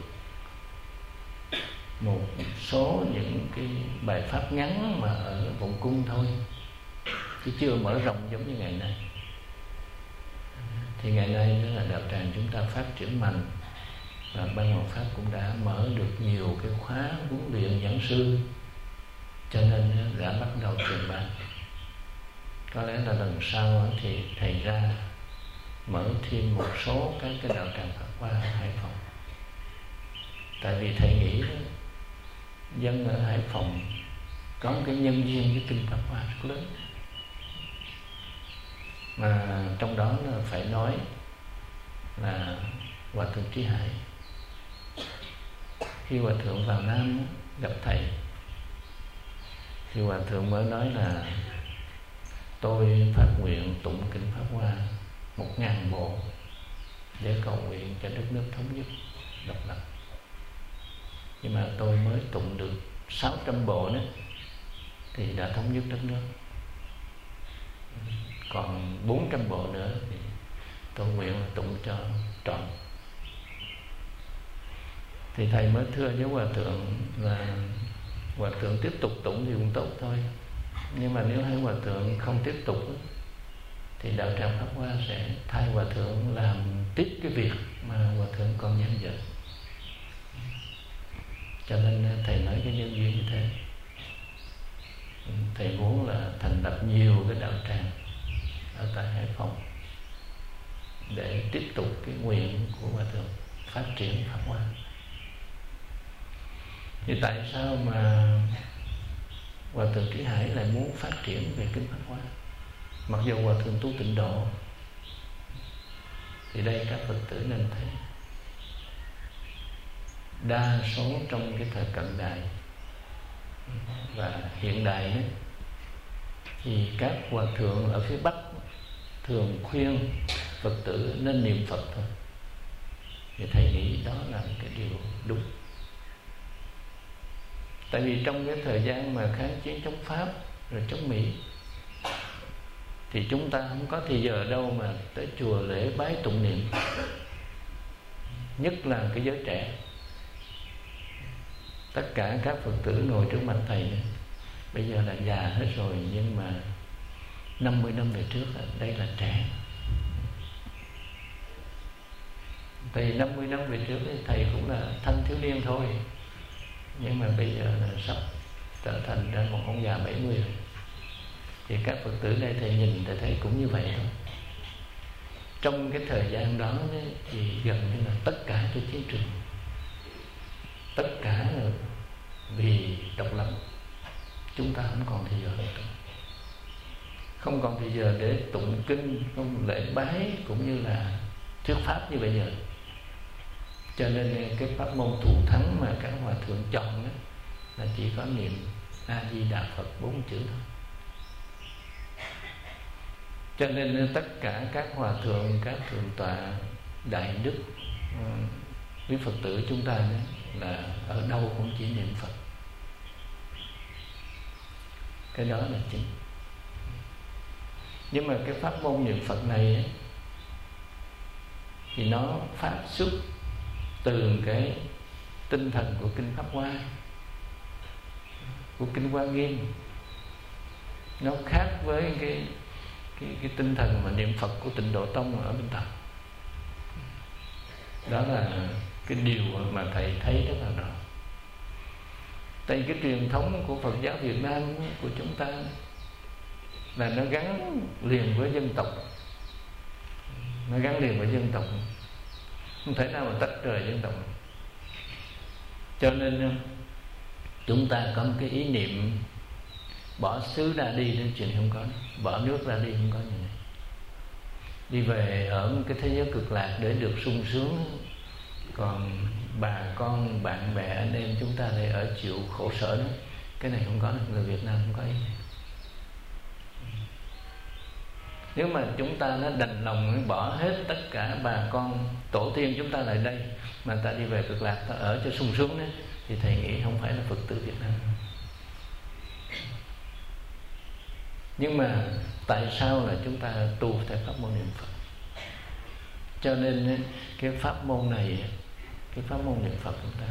một số những cái bài pháp ngắn mà ở vọng cung thôi, chứ chưa mở rộng giống như ngày nay. Thì ngày nay đó là đạo tràng chúng ta phát triển mạnh, và Ban Hộ Pháp cũng đã mở được nhiều cái khóa huấn luyện giảng sư, cho nên đã bắt đầu truyền bá. Có lẽ là lần sau thì thầy ra mở thêm một số các cái đạo tràng Pháp Hoa ở Hải Phòng. Tại vì thầy nghĩ đó, dân ở Hải Phòng có một cái nhân duyên với kinh Pháp Hoa rất lớn, mà trong đó là phải nói là Hòa thượng Trí Hải. Khi Hòa thượng vào Nam gặp thầy thì Hòa thượng mới nói là tôi phát nguyện tụng kinh Pháp Hoa một ngàn bộ để cầu nguyện cho đất nước thống nhất độc lập. Nhưng mà tôi mới tụng được sáu trăm bộ đó thì đã thống nhất đất nước, còn bốn trăm bộ nữa thì tôi nguyện là tụng cho trọn. Thì thầy mới thưa với Hòa thượng là Hòa thượng tiếp tục tụng thì cũng tốt thôi, nhưng mà nếu hai Hòa thượng không tiếp tục thì đạo tràng Pháp Hoa sẽ thay Hòa thượng làm tiếp cái việc mà Hòa thượng còn dang dở. Cho nên thầy nói cái nhân duyên như thế. Thầy muốn là thành lập nhiều cái đạo tràng ở tại Hải Phòng để tiếp tục cái nguyện của Hòa thượng phát triển Pháp Hoa. Thì tại sao mà Hòa thượng Trí Hải lại muốn phát triển về kinh Pháp Hoa, mặc dù Hòa thượng tu tịnh độ? Thì đây các Phật tử nên thấy, đa số trong cái thời cận đại và hiện đại đó, thì các hòa thượng ở phía Bắc thường khuyên Phật tử nên niệm Phật thôi. Thì thầy nghĩ đó là cái điều đúng. Tại vì trong cái thời gian mà kháng chiến chống Pháp rồi chống Mỹ thì chúng ta không có thì giờ đâu mà tới chùa lễ bái tụng niệm, nhất là cái giới trẻ. Tất cả các Phật tử ngồi trước mặt thầy này, bây giờ là già hết rồi, nhưng mà năm mươi năm về trước đây là trẻ. Thì năm mươi năm về trước thì thầy cũng là thanh thiếu niên thôi, nhưng mà bây giờ là sắp trở thành ra một ông già bảy mươi rồi. Thì các Phật tử đây thầy nhìn thầy thấy cũng như vậy thôi. Trong cái thời gian đó thì gần như là tất cả cái chiến trường, tất cả là vì độc lập. Chúng ta không còn thì giờ nữa, không còn thì giờ để tụng kinh, không lễ bái cũng như là thuyết pháp như bây giờ. Cho nên cái pháp môn thù thắng mà các hòa thượng chọn đó là chỉ có niệm A Di Đà Phật bốn chữ thôi. Cho nên tất cả các hòa thượng, các thượng tọa đại đức, quý Phật tử chúng ta đó, là ở đâu cũng chỉ niệm Phật. Cái đó là chính. Nhưng mà cái pháp môn niệm Phật này ấy, thì nó phát xuất từ cái tinh thần của kinh Pháp Hoa, của kinh Hoa Nghiêm. Nó khác với cái cái, cái tinh thần mà niệm Phật của Tịnh Độ Tông ở bên Tàu. Đó là cái điều mà thầy thấy rất là rõ. Tại cái truyền thống của Phật giáo Việt Nam của chúng ta là nó gắn liền với dân tộc, nó gắn liền với dân tộc, không thể nào mà tách rời dân tộc. Cho nên chúng ta có một cái ý niệm bỏ xứ ra đi đến chuyện không có, bỏ nước ra đi không có như này. Đi về ở một cái thế giới cực lạc để được sung sướng, còn bà con bạn bè anh em chúng ta để ở chịu khổ sở đó, cái này không có. Người Việt Nam không có ý này. Nếu mà chúng ta nó đành lòng bỏ hết tất cả bà con tổ tiên chúng ta lại đây mà ta đi về cực lạc, ta ở cho sung sướng đó, thì thầy nghĩ không phải là Phật tử Việt Nam. Nhưng mà tại sao là chúng ta tu theo pháp môn niệm Phật? Cho nên cái pháp môn này, cái pháp môn niệm Phật chúng ta,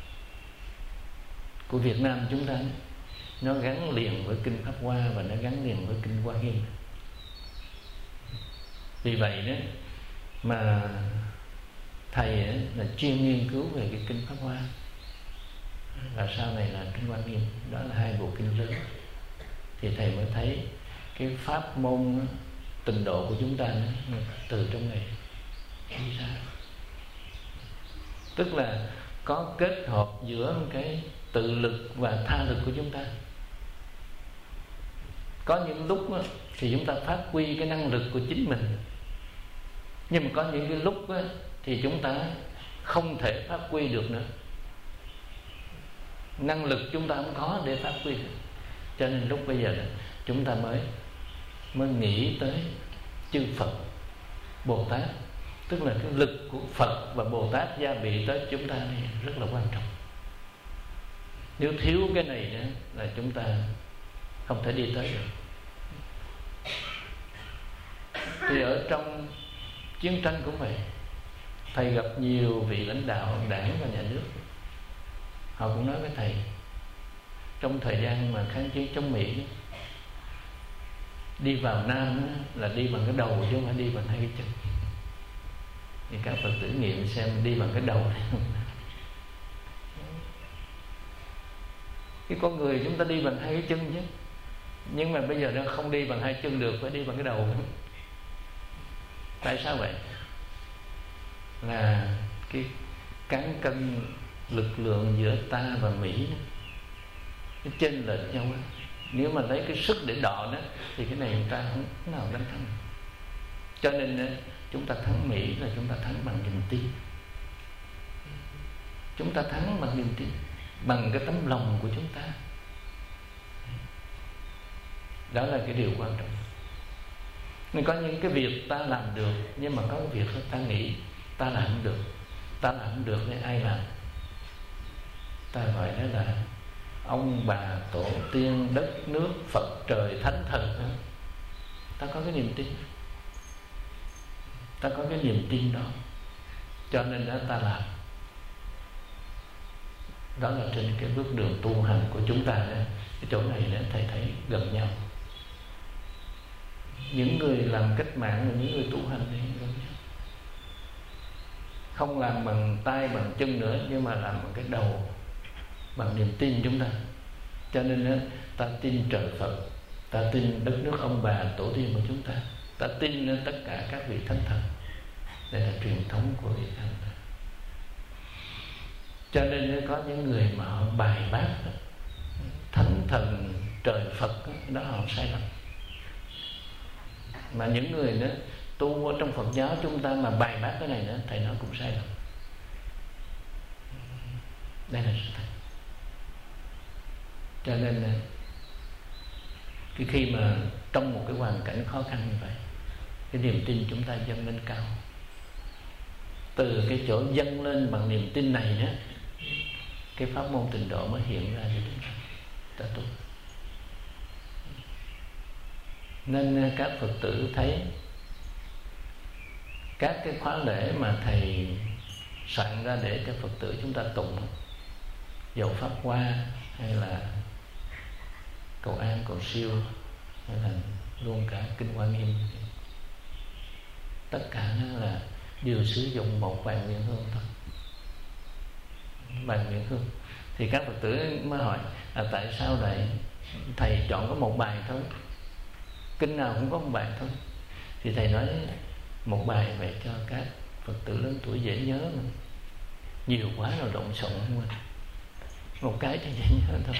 của Việt Nam chúng ta, nó gắn liền với kinh Pháp Hoa và nó gắn liền với kinh Hoa Nghiêm. Vì vậy đó mà thầy là chuyên nghiên cứu về cái kinh Pháp Hoa và sau này là kinh Hoa Nghiêm, đó là hai bộ kinh lớn. Thì thầy mới thấy cái pháp môn tịnh độ của chúng ta nó từ trong này đi ra, tức là có kết hợp giữa cái tự lực và tha lực của chúng ta. Có những lúc đó, thì chúng ta phát huy cái năng lực của chính mình, nhưng mà có những cái lúc đó, thì chúng ta không thể phát huy được nữa. Năng lực chúng ta không có để phát huy được. Cho nên lúc bây giờ đó, chúng ta mới mới nghĩ tới chư Phật Bồ Tát, tức là cái lực của Phật và Bồ Tát gia bị tới chúng ta này rất là quan trọng. Nếu thiếu cái này nữa là chúng ta không thể đi tới được. Thì ở trong chiến tranh cũng vậy, thầy gặp nhiều vị lãnh đạo đảng và nhà nước, họ cũng nói với thầy, trong thời gian mà kháng chiến chống Mỹ, đi vào Nam là đi bằng cái đầu chứ không phải đi bằng hai cái chân. Thì các Phật tử nghiệm xem đi bằng cái đầu này. Cái con người chúng ta đi bằng hai cái chân chứ, nhưng mà bây giờ nó không đi bằng hai chân được, phải đi bằng cái đầu. Tại sao vậy? Là cái cán cân lực lượng giữa ta và Mỹ nó chênh lệch nhau. Nếu mà lấy cái sức để đọ đó thì cái này người ta không nào đánh thắng. Cho nên chúng ta thắng Mỹ là chúng ta thắng bằng niềm tin. Chúng ta thắng bằng niềm tin, bằng cái tấm lòng của chúng ta. Đó là cái điều quan trọng. Nên có những cái việc ta làm được, nhưng mà có cái việc ta nghĩ ta làm không được. Ta làm không được nên ai làm? Ta gọi đó là ông bà tổ tiên, đất nước, Phật trời, thánh thần đó. Ta có cái niềm tin, ta có cái niềm tin đó, cho nên đó ta làm. Đó là trên cái bước đường tu hành của chúng ta đó. Cái chỗ này đó thầy thấy gần nhau. Những người làm cách mạng và những người tu hành thì gần nhau. Không làm bằng tay bằng chân nữa, nhưng mà làm bằng cái đầu, bằng niềm tin chúng ta. Cho nên đó, ta tin trời Phật, ta tin đất nước ông bà tổ tiên của chúng ta, ta tin tất cả các vị thánh thần. Đây là truyền thống của Việt Nam. Cho nên có những người mà họ bài bác thánh thần trời Phật đó, họ sai lầm. Mà những người đó tu ở trong Phật giáo chúng ta mà bài bác cái này nữa, thầy nói cũng sai lầm. Đây là sự thật. Cho nên cái khi mà trong một cái hoàn cảnh khó khăn như vậy, cái niềm tin chúng ta dâng lên cao. Từ cái chỗ dâng lên bằng niềm tin này đó, cái pháp môn tịnh độ mới hiện ra cho chúng ta, ta tu. Nên các Phật tử thấy các cái khóa lễ mà thầy soạn ra để cho Phật tử chúng ta tụng, dầu Pháp Hoa hay là cầu an cầu siêu hay là luôn cả kinh Hoa Nghiêm, tất cả nó là đều sử dụng một bài nguyện hương thôi. Bài nguyện hương thì các Phật tử mới hỏi là tại sao lại thầy chọn có một bài thôi, kinh nào cũng có một bài thôi. Thì thầy nói một bài về cho các Phật tử lớn tuổi dễ nhớ, mà nhiều quá rồi lộn xộn không quên, một cái cho dễ nhớ thôi.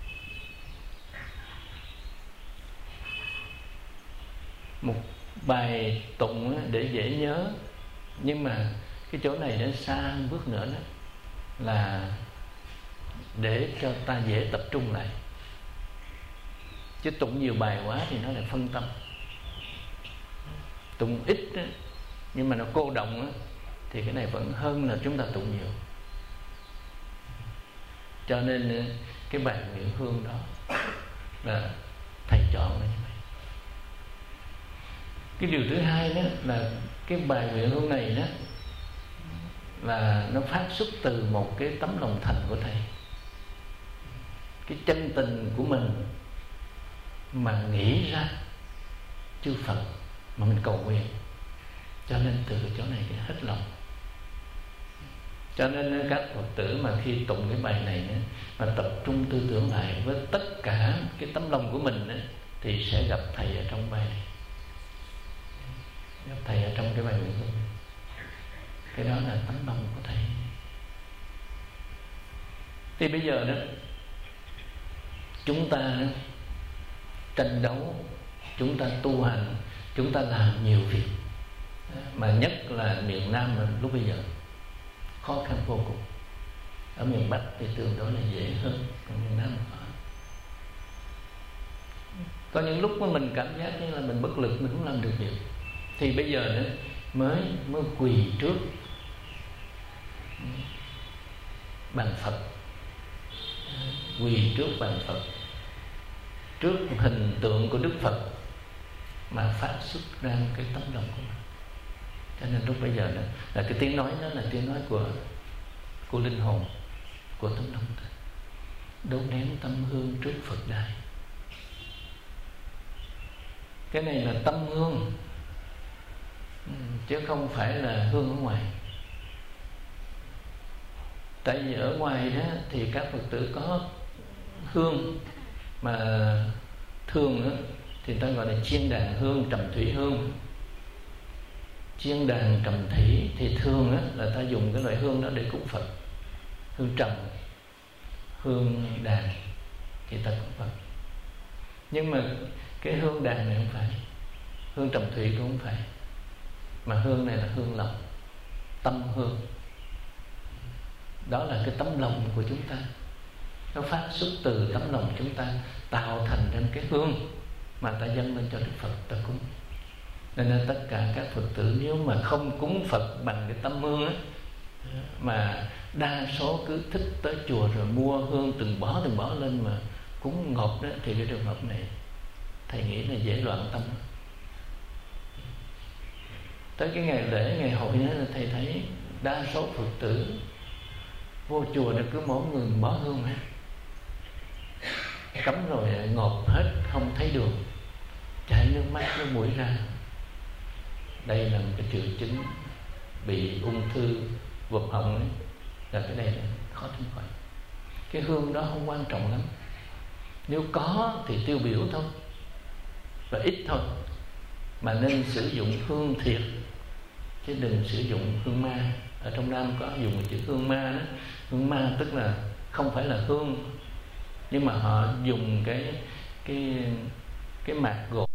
Một bài tụng để dễ nhớ, nhưng mà cái chỗ này nó xa hơn bước nữa đó, là để cho ta dễ tập trung lại. Chứ tụng nhiều bài quá thì nó lại phân tâm. Tụng ít đó, nhưng mà nó cô động đó, thì cái này vẫn hơn là chúng ta tụng nhiều. Cho nên cái bài nguyện hương đó là thầy chọn là như vậy. Cái điều thứ hai đó là cái bài nguyện hương này đó là nó phát xuất từ một cái tấm lòng thành của thầy, cái chân tình của mình mà nghĩ ra chư Phật mà mình cầu nguyện, cho nên từ chỗ này cái hết lòng. Cho nên các Phật tử mà khi tụng cái bài này nữa, mà tập trung tư tưởng lại với tất cả cái tấm lòng của mình nữa, thì sẽ gặp thầy ở trong bài này, gặp thầy ở trong cái bài nguyện hương. Cái đó là tấm lòng của thầy. Thì bây giờ đó chúng ta tranh đấu, chúng ta tu hành, chúng ta làm nhiều việc, mà nhất là miền Nam là lúc bây giờ khó khăn vô cùng. Ở miền Bắc thì tương đối là dễ hơn, còn miền Nam khó. Có những lúc mà mình cảm giác như là mình bất lực, mình không làm được việc, thì bây giờ nữa mới mới quỳ trước bàn Phật, quỳ trước bàn Phật, trước hình tượng của Đức Phật mà phát xuất ra cái tấm lòng của mình. Cho nên lúc bây giờ đó là cái tiếng nói đó là tiếng nói của của linh hồn, của tấm lòng ta. Đốt nén tâm hương trước Phật đài. Cái này là tâm hương, chứ không phải là hương ở ngoài. Tại vì ở ngoài đó thì các Phật tử có hương, mà thường đó thì ta gọi là chiên đàn hương, trầm thủy hương. Chiên đàn trầm thủy thì thường đó là ta dùng cái loại hương đó để cúng Phật. Hương trầm, hương đàn thì ta cúng Phật. Nhưng mà cái hương đàn này không phải, hương trầm thủy cũng không phải, mà hương này là hương lòng, tâm hương. Đó là cái tấm lòng của chúng ta, nó phát xuất từ tấm lòng chúng ta, tạo thành nên cái hương mà ta dâng lên cho Đức Phật ta cúng. Nên là tất cả các Phật tử nếu mà không cúng Phật bằng cái tâm hương á, mà đa số cứ thích tới chùa rồi mua hương từng bó từng bó lên mà cúng ngọt đó, thì cái trường hợp này thầy nghĩ là dễ loạn tâm. Tới cái ngày lễ, ngày hội đó là thầy thấy đa số Phật tử vô chùa là cứ mỗi người bó hương hết, cắm rồi ngọt hết, không thấy đường, chảy nước mắt nước mũi ra. Đây là một cái triệu chứng bị ung thư vòm họng ấy, là cái đây là khó tránh khỏi. Cái hương đó không quan trọng lắm, nếu có thì tiêu biểu thôi và ít thôi, mà nên sử dụng hương thiệt chứ đừng sử dụng hương ma. Ở trong Nam có dùng một chữ hương ma đó. Hương ma tức là không phải là hương, nhưng mà họ dùng cái cái cái mạt gỗ